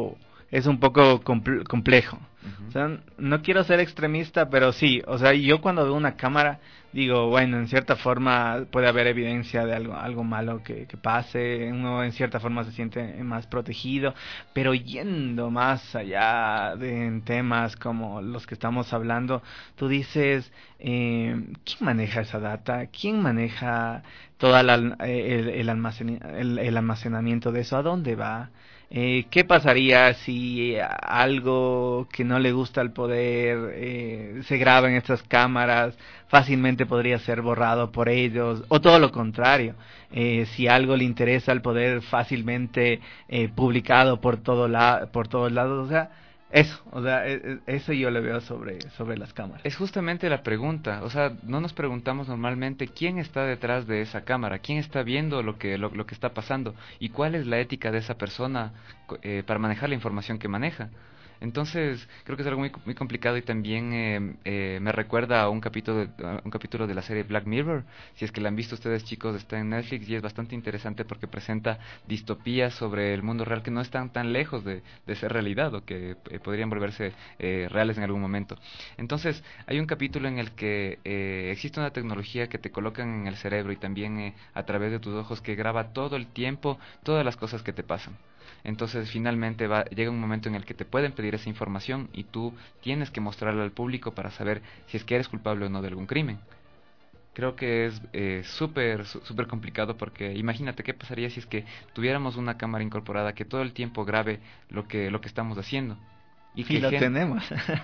es un poco compl- complejo. Uh-huh. O sea, no quiero ser extremista, pero sí, o sea, yo cuando veo una cámara digo, bueno, en cierta forma puede haber evidencia de algo algo malo que, que pase, uno en cierta forma se siente más protegido, pero yendo más allá de en temas como los que estamos hablando, tú dices, eh, ¿quién maneja esa data? ¿Quién maneja todo el, el, el, almacen, el, el almacenamiento de eso? ¿A dónde va? Eh, ¿Qué pasaría si algo que no le gusta al poder eh, se graba en estas cámaras? Fácilmente podría ser borrado por ellos, o todo lo contrario. Eh, si algo le interesa al poder, fácilmente eh, publicado por todo la, por todos lados. O sea, eso, o sea, eso yo le veo sobre, sobre las cámaras. Es justamente la pregunta, o sea, no nos preguntamos normalmente quién está detrás de esa cámara, quién está viendo lo que, lo, lo que está pasando y cuál es la ética de esa persona eh, para manejar la información que maneja. Entonces, creo que es algo muy, muy complicado y también eh, eh, me recuerda a un capítulo, de, a un capítulo de la serie Black Mirror. Si es que la han visto ustedes, chicos, está en Netflix y es bastante interesante porque presenta distopías sobre el mundo real que no están tan lejos de, de ser realidad o que eh, podrían volverse eh, reales en algún momento. Entonces, hay un capítulo en el que eh, existe una tecnología que te colocan en el cerebro y también eh, a través de tus ojos que graba todo el tiempo todas las cosas que te pasan. Entonces finalmente va, llega un momento en el que te pueden pedir esa información y tú tienes que mostrarla al público para saber si es que eres culpable o no de algún crimen. Creo que es eh, súper súper complicado porque imagínate qué pasaría si es que tuviéramos una cámara incorporada que todo el tiempo grabe lo que lo que estamos haciendo. Y que lo gen... tenemos.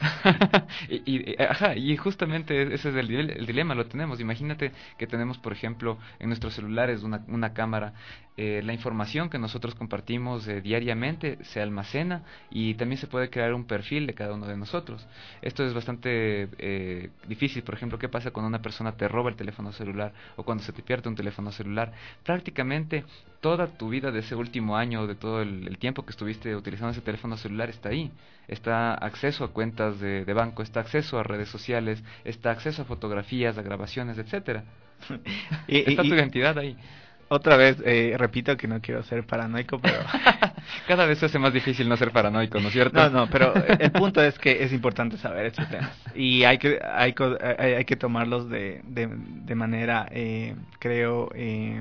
y, y, ajá, y justamente ese es el, el dilema, lo tenemos. Imagínate que tenemos, por ejemplo, en nuestros celulares una, una cámara. Eh, la información que nosotros compartimos eh, diariamente se almacena y también se puede crear un perfil de cada uno de nosotros. Esto es bastante eh, difícil. Por ejemplo, ¿qué pasa cuando una persona te roba el teléfono celular o cuando se te pierde un teléfono celular? Prácticamente toda tu vida de ese último año, de todo el, el tiempo que estuviste utilizando ese teléfono celular está ahí. Está acceso a cuentas de, de banco, está acceso a redes sociales, está acceso a fotografías, a grabaciones, etcétera. y, está y, tu identidad ahí. Otra vez, eh, repito que no quiero ser paranoico, pero... Cada vez se hace más difícil no ser paranoico, ¿no es cierto? No, no, pero el punto es que es importante saber estos temas. Y hay que hay, hay, hay que tomarlos de, de, de manera, eh, creo, eh,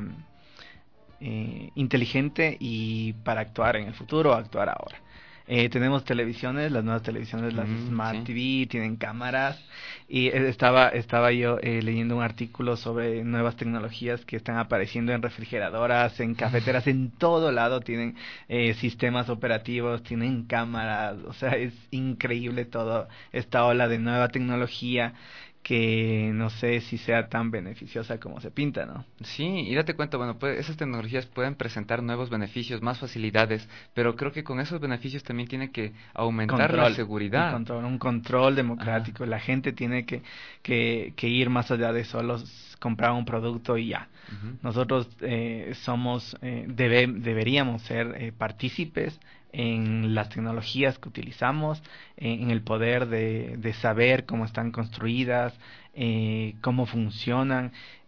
eh, inteligente y para actuar en el futuro o actuar ahora. Eh, tenemos televisiones, las nuevas televisiones, las mm, Smart sí. T V, tienen cámaras. Y estaba estaba yo eh, leyendo un artículo sobre nuevas tecnologías que están apareciendo en refrigeradoras, en cafeteras, en todo lado tienen eh, sistemas operativos, tienen cámaras. O sea, es increíble toda esta ola de nueva tecnología que no sé si sea tan beneficiosa como se pinta, ¿no? Sí, y date cuenta, bueno, pues esas tecnologías pueden presentar nuevos beneficios, más facilidades, pero creo que con esos beneficios también tiene que aumentar control, la seguridad. Un control, un control democrático. Ajá. La gente tiene que, que, que ir más allá de solo comprar un producto y ya. Uh-huh. Nosotros eh, somos, eh, debe, deberíamos ser eh, partícipes en las tecnologías que utilizamos, en, en el poder de, de saber cómo están construidas, eh, cómo funcionan,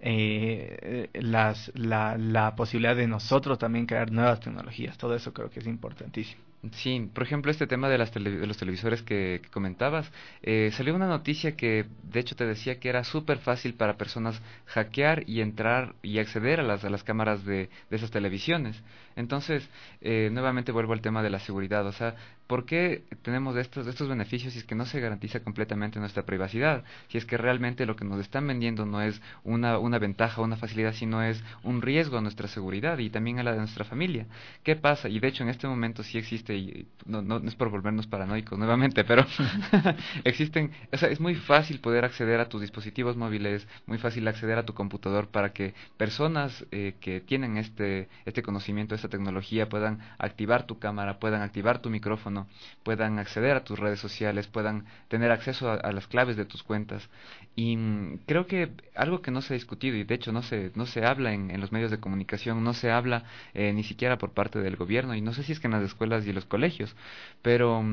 eh, las, la, la posibilidad de nosotros también crear nuevas tecnologías. Todo eso creo que es importantísimo. Sí, por ejemplo, este tema de, las tele, de los televisores que, que comentabas, eh, salió una noticia que de hecho te decía que era súper fácil para personas hackear y entrar y acceder a las, a las cámaras de, de esas televisiones. Entonces, eh, nuevamente vuelvo al tema de la seguridad, o sea, ¿por qué tenemos estos, estos beneficios si es que no se garantiza completamente nuestra privacidad? Si es que realmente lo que nos están vendiendo no es una, una ventaja o una facilidad, sino es un riesgo a nuestra seguridad y también a la de nuestra familia. ¿Qué pasa? Y de hecho en este momento sí existe, y no, no, no es por volvernos paranoicos nuevamente, pero existen, o sea, es muy fácil poder acceder a tus dispositivos móviles, muy fácil acceder a tu computador para que personas eh, que tienen este, este conocimiento, esta tecnología, puedan activar tu cámara, puedan activar tu micrófono, puedan acceder a tus redes sociales, puedan tener acceso a, a las claves de tus cuentas. Y mmm, creo que algo que no se ha discutido y de hecho no se no se habla en, en los medios de comunicación, no se habla eh, ni siquiera por parte del gobierno y no sé si es que en las escuelas y los colegios, pero mmm,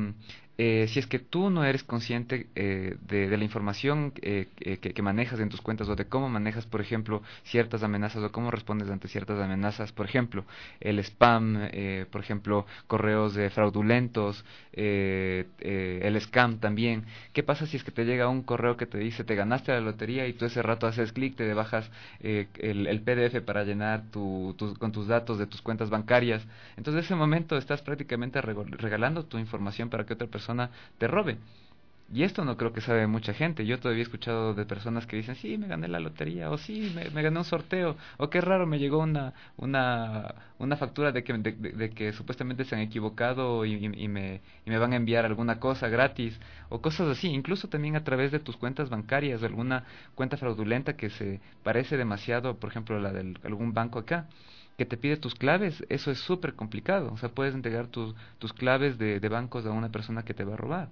Eh, si es que tú no eres consciente eh, de, de la información eh, que, que manejas en tus cuentas o de cómo manejas, por ejemplo, ciertas amenazas o cómo respondes ante ciertas amenazas, por ejemplo, el spam, eh, por ejemplo, correos eh, fraudulentos, eh, eh, el scam también. ¿Qué pasa si es que te llega un correo que te dice te ganaste la lotería y tú ese rato haces clic, te bajas eh, el, el P D F para llenar tu, tu, con tus datos de tus cuentas bancarias? Entonces, en ese momento estás prácticamente regalando tu información para que otra persona te robe. Y esto no creo que sabe mucha gente. Yo todavía he escuchado de personas que dicen, sí, me gané la lotería, o sí, me, me gané un sorteo, o qué raro, me llegó una una una factura de que de, de, de que supuestamente se han equivocado y, y, y, me, y me van a enviar alguna cosa gratis, o cosas así. Incluso también a través de tus cuentas bancarias, alguna cuenta fraudulenta que se parece demasiado, por ejemplo, la de algún banco acá, que te pide tus claves. Eso es súper complicado. O sea, puedes entregar tus, tus claves de, de bancos a una persona que te va a robar.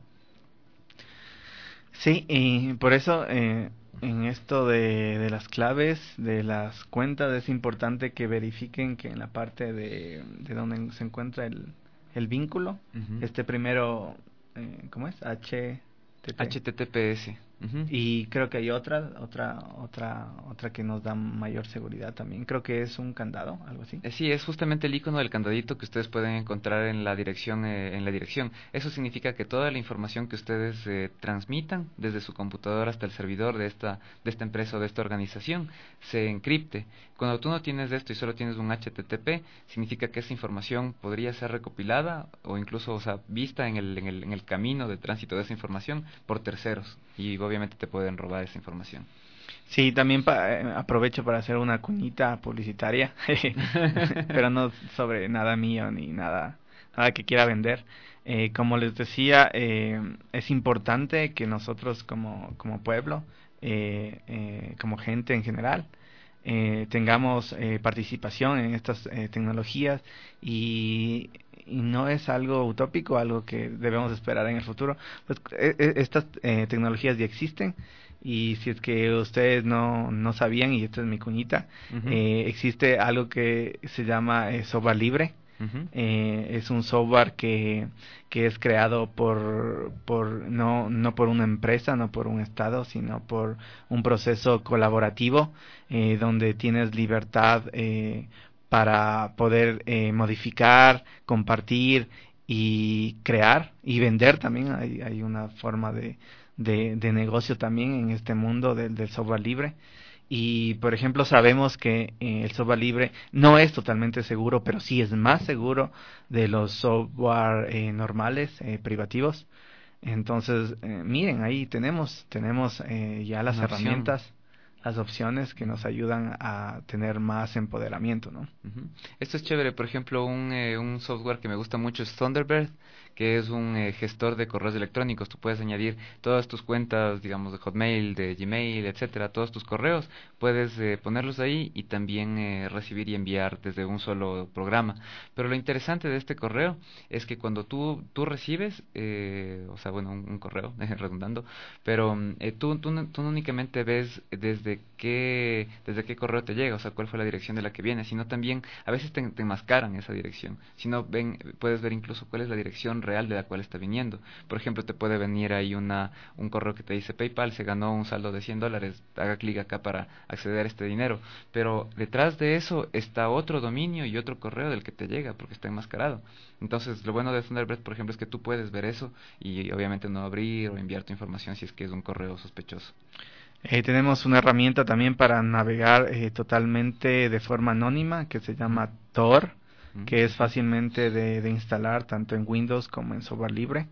Sí, y por eso eh, en esto de, de las claves, de las cuentas, es importante que verifiquen que en la parte de, de donde se encuentra el, el vínculo, uh-huh. esté primero, eh, ¿cómo es? H T T P S. Uh-huh. Y creo que hay otra, otra, otra, otra que nos da mayor seguridad también. Creo que es un candado, algo así. Eh, sí, es justamente el icono del candadito que ustedes pueden encontrar en la dirección, eh, en la dirección. Eso significa que toda la información que ustedes eh, transmitan desde su computadora hasta el servidor de esta, de esta empresa o de esta organización se encripte. Cuando tú no tienes esto y solo tienes un H T T P, significa que esa información podría ser recopilada o incluso, o sea, vista en el, en el, en el camino de tránsito de esa información por terceros. Y obviamente te pueden robar esa información. Sí, también pa, eh, aprovecho para hacer una cuñita publicitaria, pero no sobre nada mío ni nada, nada que quiera vender. Eh, como les decía, eh, es importante que nosotros como, como pueblo, eh, eh, como gente en general, eh, tengamos eh, participación en estas eh, tecnologías y... y no es algo utópico, algo que debemos esperar en el futuro. Pues eh, estas eh, tecnologías ya existen y si es que ustedes no, no sabían, y esta es mi cuñita, uh-huh. eh, existe algo que se llama eh, software libre. Uh-huh. Eh, es un software que, que es creado por, por no, no por una empresa, no por un estado, sino por un proceso colaborativo eh, donde tienes libertad eh, para poder eh, modificar, compartir y crear y vender también. Hay, hay una forma de, de, de negocio también en este mundo del, del software libre. Y, por ejemplo, sabemos que eh, el software libre no es totalmente seguro, pero sí es más seguro de los software eh, normales, eh, privativos. Entonces, eh, miren, ahí tenemos, tenemos eh, ya las herramientas, las opciones que nos ayudan a tener más empoderamiento, ¿no? Uh-huh. Esto es chévere. Por ejemplo, un, eh, un software que me gusta mucho es Thunderbird, que es un eh, gestor de correos electrónicos. Tú puedes añadir todas tus cuentas, digamos, de Hotmail, de Gmail, etcétera, todos tus correos, puedes eh, ponerlos ahí y también eh, recibir y enviar desde un solo programa. Pero lo interesante de este correo es que cuando tú tú recibes, eh, o sea, bueno, un, un correo, redundando, pero eh, tú, tú, tú no únicamente ves desde qué desde qué correo te llega, o sea, cuál fue la dirección de la que viene, sino también a veces te, te enmascaran esa dirección. Si no, ven, puedes ver incluso cuál es la dirección real de la cual está viniendo. Por ejemplo, te puede venir ahí una un correo que te dice PayPal se ganó un saldo de cien dólares, haga clic acá para acceder a este dinero, pero detrás de eso está otro dominio y otro correo del que te llega porque está enmascarado. Entonces, lo bueno de Thunderbird, por ejemplo, es que tú puedes ver eso y obviamente no abrir o enviar tu información si es que es un correo sospechoso. Eh, tenemos una herramienta también para navegar eh, totalmente de forma anónima que se llama Tor, mm-hmm. que es fácilmente de, de instalar tanto en Windows como en software libre.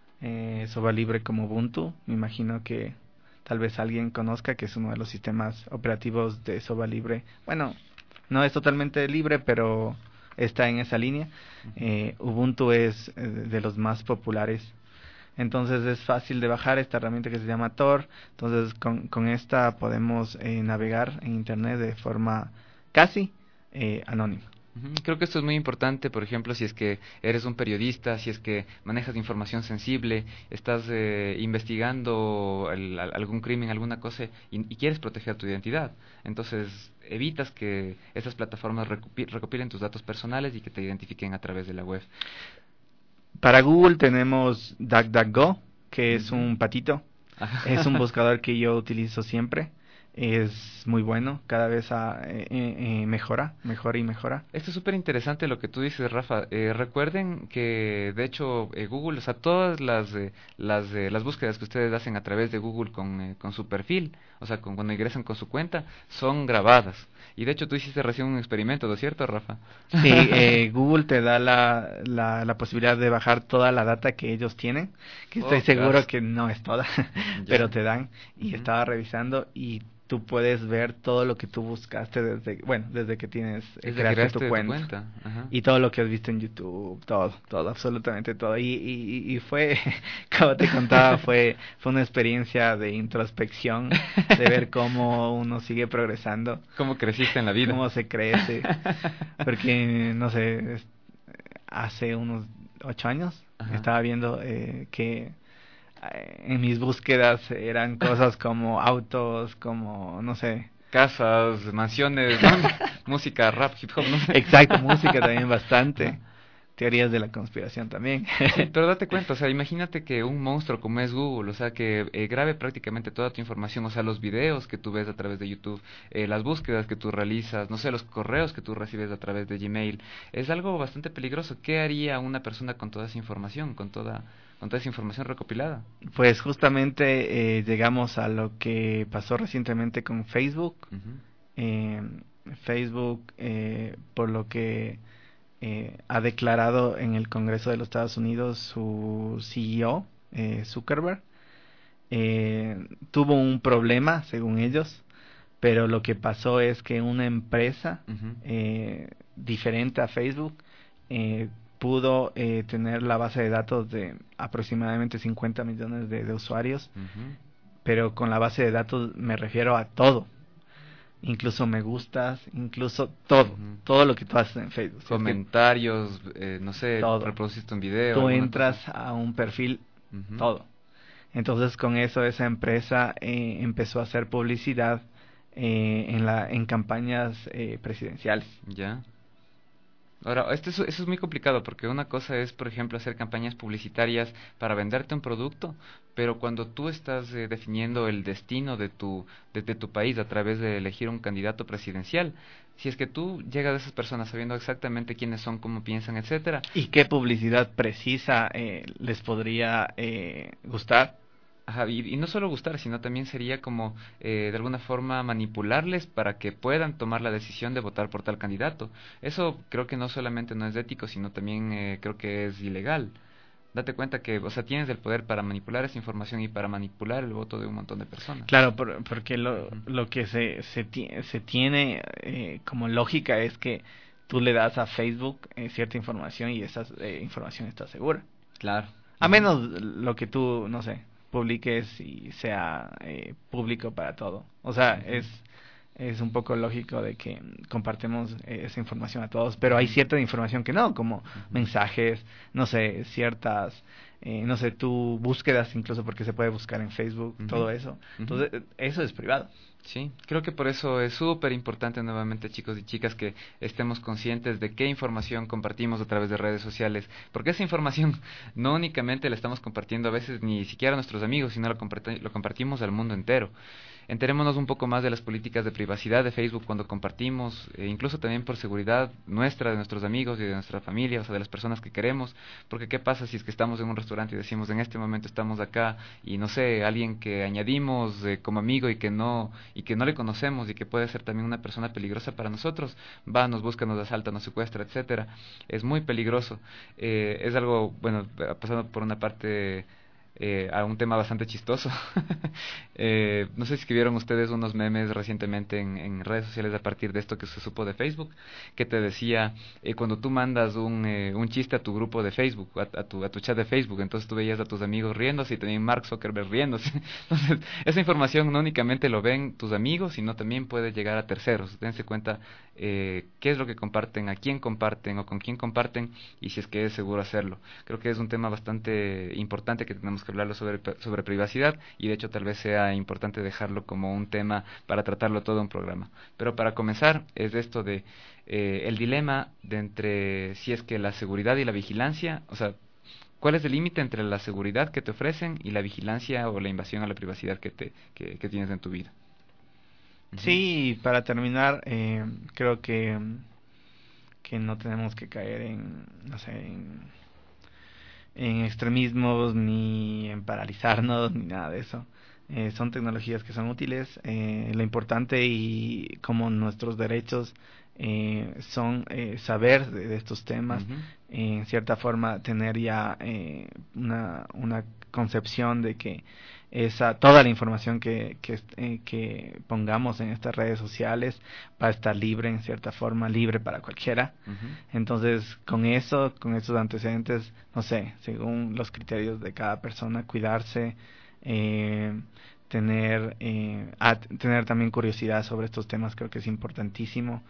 Eh, software libre como Ubuntu, me imagino que tal vez alguien conozca que es uno de los sistemas operativos de software libre. Bueno, no es totalmente libre, pero está en esa línea. Eh, Ubuntu es eh, de los más populares. Entonces es fácil de bajar esta herramienta que se llama Tor. Entonces con, con esta podemos eh, navegar en Internet de forma casi eh, anónima. Creo que esto es muy importante, por ejemplo, si es que eres un periodista, si es que manejas información sensible, estás eh, investigando el, algún crimen, alguna cosa, y, y quieres proteger tu identidad. Entonces, evitas que esas plataformas recopilen tus datos personales y que te identifiquen a través de la web. para Google tenemos DuckDuckGo, que es un patito. Es un buscador que yo utilizo siempre. Es muy bueno, cada vez a, eh, eh, mejora, mejora y mejora. Esto es súper interesante lo que tú dices, Rafa. Eh, recuerden que, de hecho, eh, Google, o sea, todas las eh, las eh, las búsquedas que ustedes hacen a través de Google con, eh, con su perfil, o sea, con, cuando ingresan con su cuenta, son grabadas. Y de hecho tú hiciste recién un experimento, ¿no es cierto, Rafa? Sí, eh, Google te da la, la, la posibilidad de bajar toda la data que ellos tienen, que estoy oh, seguro claro. que no es toda, pero te dan. Y uh-huh. estaba revisando y tú puedes ver todo lo que tú buscaste desde, bueno, desde que tienes eh, creaste tu cuenta, tu cuenta. Y todo lo que has visto en YouTube, todo, todo, absolutamente todo. Y, y, y fue, como te contaba, fue, fue una experiencia de introspección, de ver cómo uno sigue progresando. Cómo creciste en la vida. Cómo se crece. Porque, no sé, hace unos ocho años Ajá. estaba viendo eh, que en mis búsquedas eran cosas como autos, como, no sé... Casas, mansiones, ¿no? Música, rap, hip hop, ¿no? Exacto, música también bastante. Teorías de la conspiración también. Sí, pero date cuenta, o sea, imagínate que un monstruo como es Google, o sea, que eh, grabe prácticamente toda tu información, o sea, los videos que tú ves a través de YouTube, eh, las búsquedas que tú realizas, no sé, los correos que tú recibes a través de Gmail, es algo bastante peligroso. ¿Qué haría una persona con toda esa información, con toda... con toda esa información recopilada? Pues justamente eh, llegamos a lo que pasó recientemente con Facebook. Uh-huh. eh, Facebook, eh, por lo que eh, ha declarado en el Congreso de los Estados Unidos su C E O, eh, Zuckerberg, eh, tuvo un problema, según ellos, pero lo que pasó es que una empresa uh-huh. eh, diferente a Facebook eh, pudo eh, tener la base de datos de aproximadamente cincuenta millones de, de usuarios, uh-huh. pero con la base de datos me refiero a todo, incluso me gustas, incluso todo, uh-huh. todo lo que tú haces en Facebook. Comentarios, es que, eh, no sé, todo. Reproduciste un video. Tú entras cosa. a un perfil, uh-huh. todo. Entonces con eso esa empresa eh, empezó a hacer publicidad eh, en, la, en campañas eh, presidenciales. Ya. Ahora, esto es, eso es muy complicado porque una cosa es, por ejemplo, hacer campañas publicitarias para venderte un producto, pero cuando tú estás eh, definiendo el destino de tu, de, de tu país a través de elegir un candidato presidencial, si es que tú llegas a esas personas sabiendo exactamente quiénes son, cómo piensan, etcétera, y qué publicidad precisa eh, les podría eh, gustar. Ajá, y, y no solo gustar, sino también sería como eh, de alguna forma manipularles para que puedan tomar la decisión de votar por tal candidato. Eso creo que no solamente no es ético, sino también eh, creo que es ilegal. Date cuenta que, o sea, tienes el poder para manipular esa información y para manipular el voto de un montón de personas. Claro, por, porque lo, uh-huh. lo que se, se, t- se tiene eh, como lógica es que tú le das a Facebook eh, cierta información y esa eh, información está segura. Claro. A uh-huh. menos lo que tú, no sé, publiques y sea eh, público para todo. O sea, uh-huh. es es un poco lógico de que compartemos eh, esa información a todos, pero hay cierta información que no, como uh-huh. mensajes, no sé, ciertas, eh, no sé, tu búsquedas incluso, porque se puede buscar en Facebook, uh-huh. todo eso. Entonces, uh-huh. eso es privado. Sí, creo que por eso es súper importante nuevamente, chicos y chicas, que estemos conscientes de qué información compartimos a través de redes sociales, porque esa información no únicamente la estamos compartiendo a veces ni siquiera a nuestros amigos, sino lo, compart- lo compartimos al mundo entero. Enterémonos un poco más de las políticas de privacidad de Facebook cuando compartimos, eh, incluso también por seguridad nuestra, de nuestros amigos y de nuestra familia, o sea, de las personas que queremos, porque qué pasa si es que estamos en un restaurante y decimos, en este momento estamos acá, y no sé, alguien que añadimos eh, como amigo y que no y que no le conocemos y que puede ser también una persona peligrosa para nosotros, va, nos busca, nos asalta, nos secuestra, etcétera. Es muy peligroso. Eh, es algo, bueno, pasando por una parte... Eh, a un tema bastante chistoso. eh, no sé si escribieron ustedes unos memes recientemente en, en redes sociales a partir de esto que se supo de Facebook, que te decía, eh, cuando tú mandas un, eh, un chiste a tu grupo de Facebook, a, a, tu, a tu chat de Facebook, entonces tú veías a tus amigos riéndose y también Mark Zuckerberg riéndose. Entonces, esa información no únicamente lo ven tus amigos, sino también puede llegar a terceros. Dense cuenta eh, qué es lo que comparten, a quién comparten o con quién comparten y si es que es seguro hacerlo. Creo que es un tema bastante importante que tenemos que hablarlo sobre, sobre privacidad, y de hecho tal vez sea importante dejarlo como un tema para tratarlo todo en un programa. Pero para comenzar es esto de eh, el dilema de entre si es que la seguridad y la vigilancia, o sea, ¿Cuál es el límite entre la seguridad que te ofrecen y la vigilancia o la invasión a la privacidad que, te, que, que tienes en tu vida? Uh-huh. Sí, para terminar, eh, creo que, que no tenemos que caer en, no sé, en, en extremismos, ni en paralizarnos, ni nada de eso. Eh, son tecnologías que son útiles. Eh, lo importante y como nuestros derechos eh, son eh, saber de, de estos temas, uh-huh. eh, en cierta forma tener ya eh, una, una concepción de que esa toda la información que que, eh, que pongamos en estas redes sociales va a estar libre, en cierta forma libre para cualquiera. Uh-huh. Entonces, con eso, con esos antecedentes, no sé, según los criterios de cada persona, cuidarse, eh, tener eh, a, tener también curiosidad sobre estos temas, creo que es importantísimo.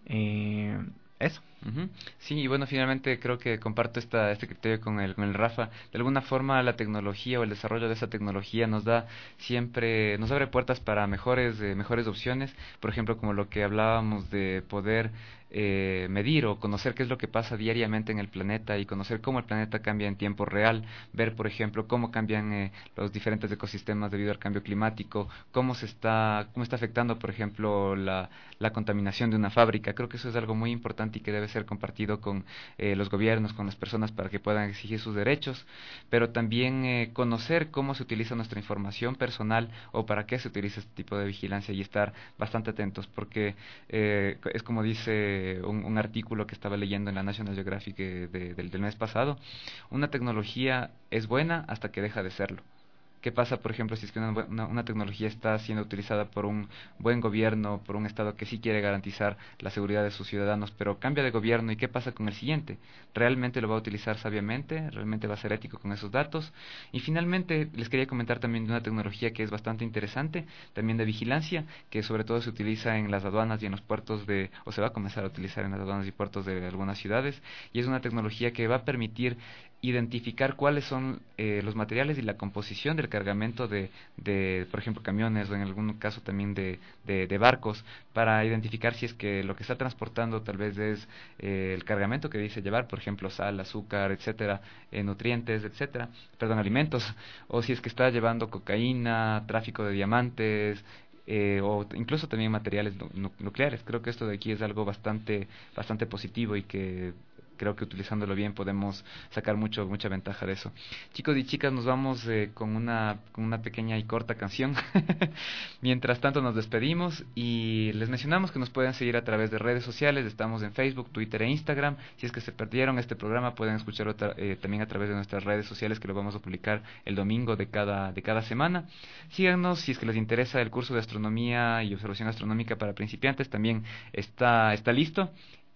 Eh, eso. Uh-huh. Sí, y bueno, finalmente creo que comparto esta, este criterio con el, con el Rafa. De alguna forma la tecnología o el desarrollo de esa tecnología nos da siempre, nos abre puertas para mejores, eh, mejores opciones. Por ejemplo, como lo que hablábamos de poder eh, medir o conocer qué es lo que pasa diariamente en el planeta y conocer cómo el planeta cambia en tiempo real, ver por ejemplo cómo cambian eh, los diferentes ecosistemas debido al cambio climático, cómo se está, cómo está afectando por ejemplo la, la contaminación de una fábrica. Creo que eso es algo muy importante y que debe ser compartido con eh, los gobiernos, con las personas para que puedan exigir sus derechos, pero también eh, conocer cómo se utiliza nuestra información personal o para qué se utiliza este tipo de vigilancia y estar bastante atentos, porque eh, es como dice Un, un artículo que estaba leyendo en la National Geographic de, de, del, del mes pasado, una tecnología es buena hasta que deja de serlo. ¿Qué pasa, por ejemplo, si es que una, una, una tecnología está siendo utilizada por un buen gobierno, por un Estado que sí quiere garantizar la seguridad de sus ciudadanos, pero cambia de gobierno? ¿Y qué pasa con el siguiente? ¿Realmente lo va a utilizar sabiamente? ¿Realmente va a ser ético con esos datos? Y finalmente, les quería comentar también de una tecnología que es bastante interesante, también de vigilancia, que sobre todo se utiliza en las aduanas y en los puertos de, o se va a comenzar a utilizar en las aduanas y puertos de algunas ciudades, y es una tecnología que va a permitir identificar cuáles son eh, los materiales y la composición del cargamento de, de, por ejemplo, camiones o en algún caso también de, de, de barcos, para identificar si es que lo que está transportando tal vez es eh, el cargamento que dice llevar, por ejemplo, sal, azúcar, etcétera, eh, nutrientes, etcétera, perdón, alimentos, o si es que está llevando cocaína, tráfico de diamantes, Eh, o incluso también materiales nu- nucleares. Creo que esto de aquí es algo bastante bastante positivo y que creo que utilizándolo bien podemos sacar mucho mucha ventaja de eso. Chicos y chicas, nos vamos eh, con una con una pequeña y corta canción. Mientras tanto nos despedimos y les mencionamos que nos pueden seguir a través de redes sociales. Estamos en Facebook, Twitter e Instagram. Si es que se perdieron este programa, pueden escucharlo tra- eh, también a través de nuestras redes sociales, que lo vamos a publicar el domingo de cada de cada semana. Síganos si es que les interesa el curso de astronomía y observación astronómica para principiantes, también está está listo.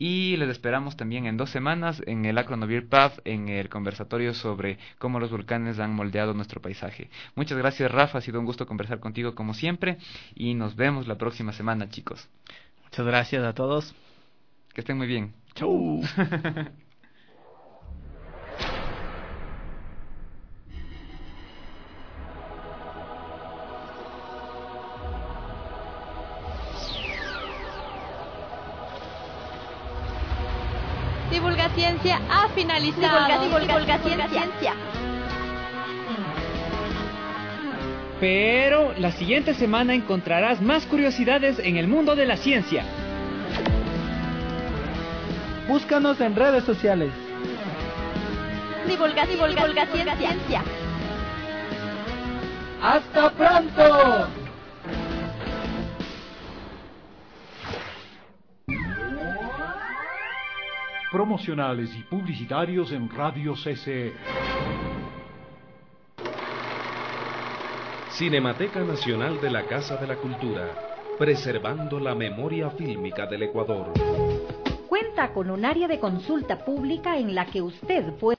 Y les esperamos también en dos semanas en el Acronovir P A F, en el conversatorio sobre cómo los volcanes han moldeado nuestro paisaje. Muchas gracias, Rafa, ha sido un gusto conversar contigo como siempre y nos vemos la próxima semana, chicos. Muchas gracias a todos. Que estén muy bien. Chau. Divulgaciencia ha finalizado. Divulgaciencia. Pero la siguiente semana encontrarás más curiosidades en el mundo de la ciencia. Búscanos en redes sociales. Divulgaciencia. ¡Hasta pronto! Promocionales y publicitarios en Radio C C E. Cinemateca Nacional de la Casa de la Cultura, preservando la memoria fílmica del Ecuador. Cuenta con un área de consulta pública en la que usted puede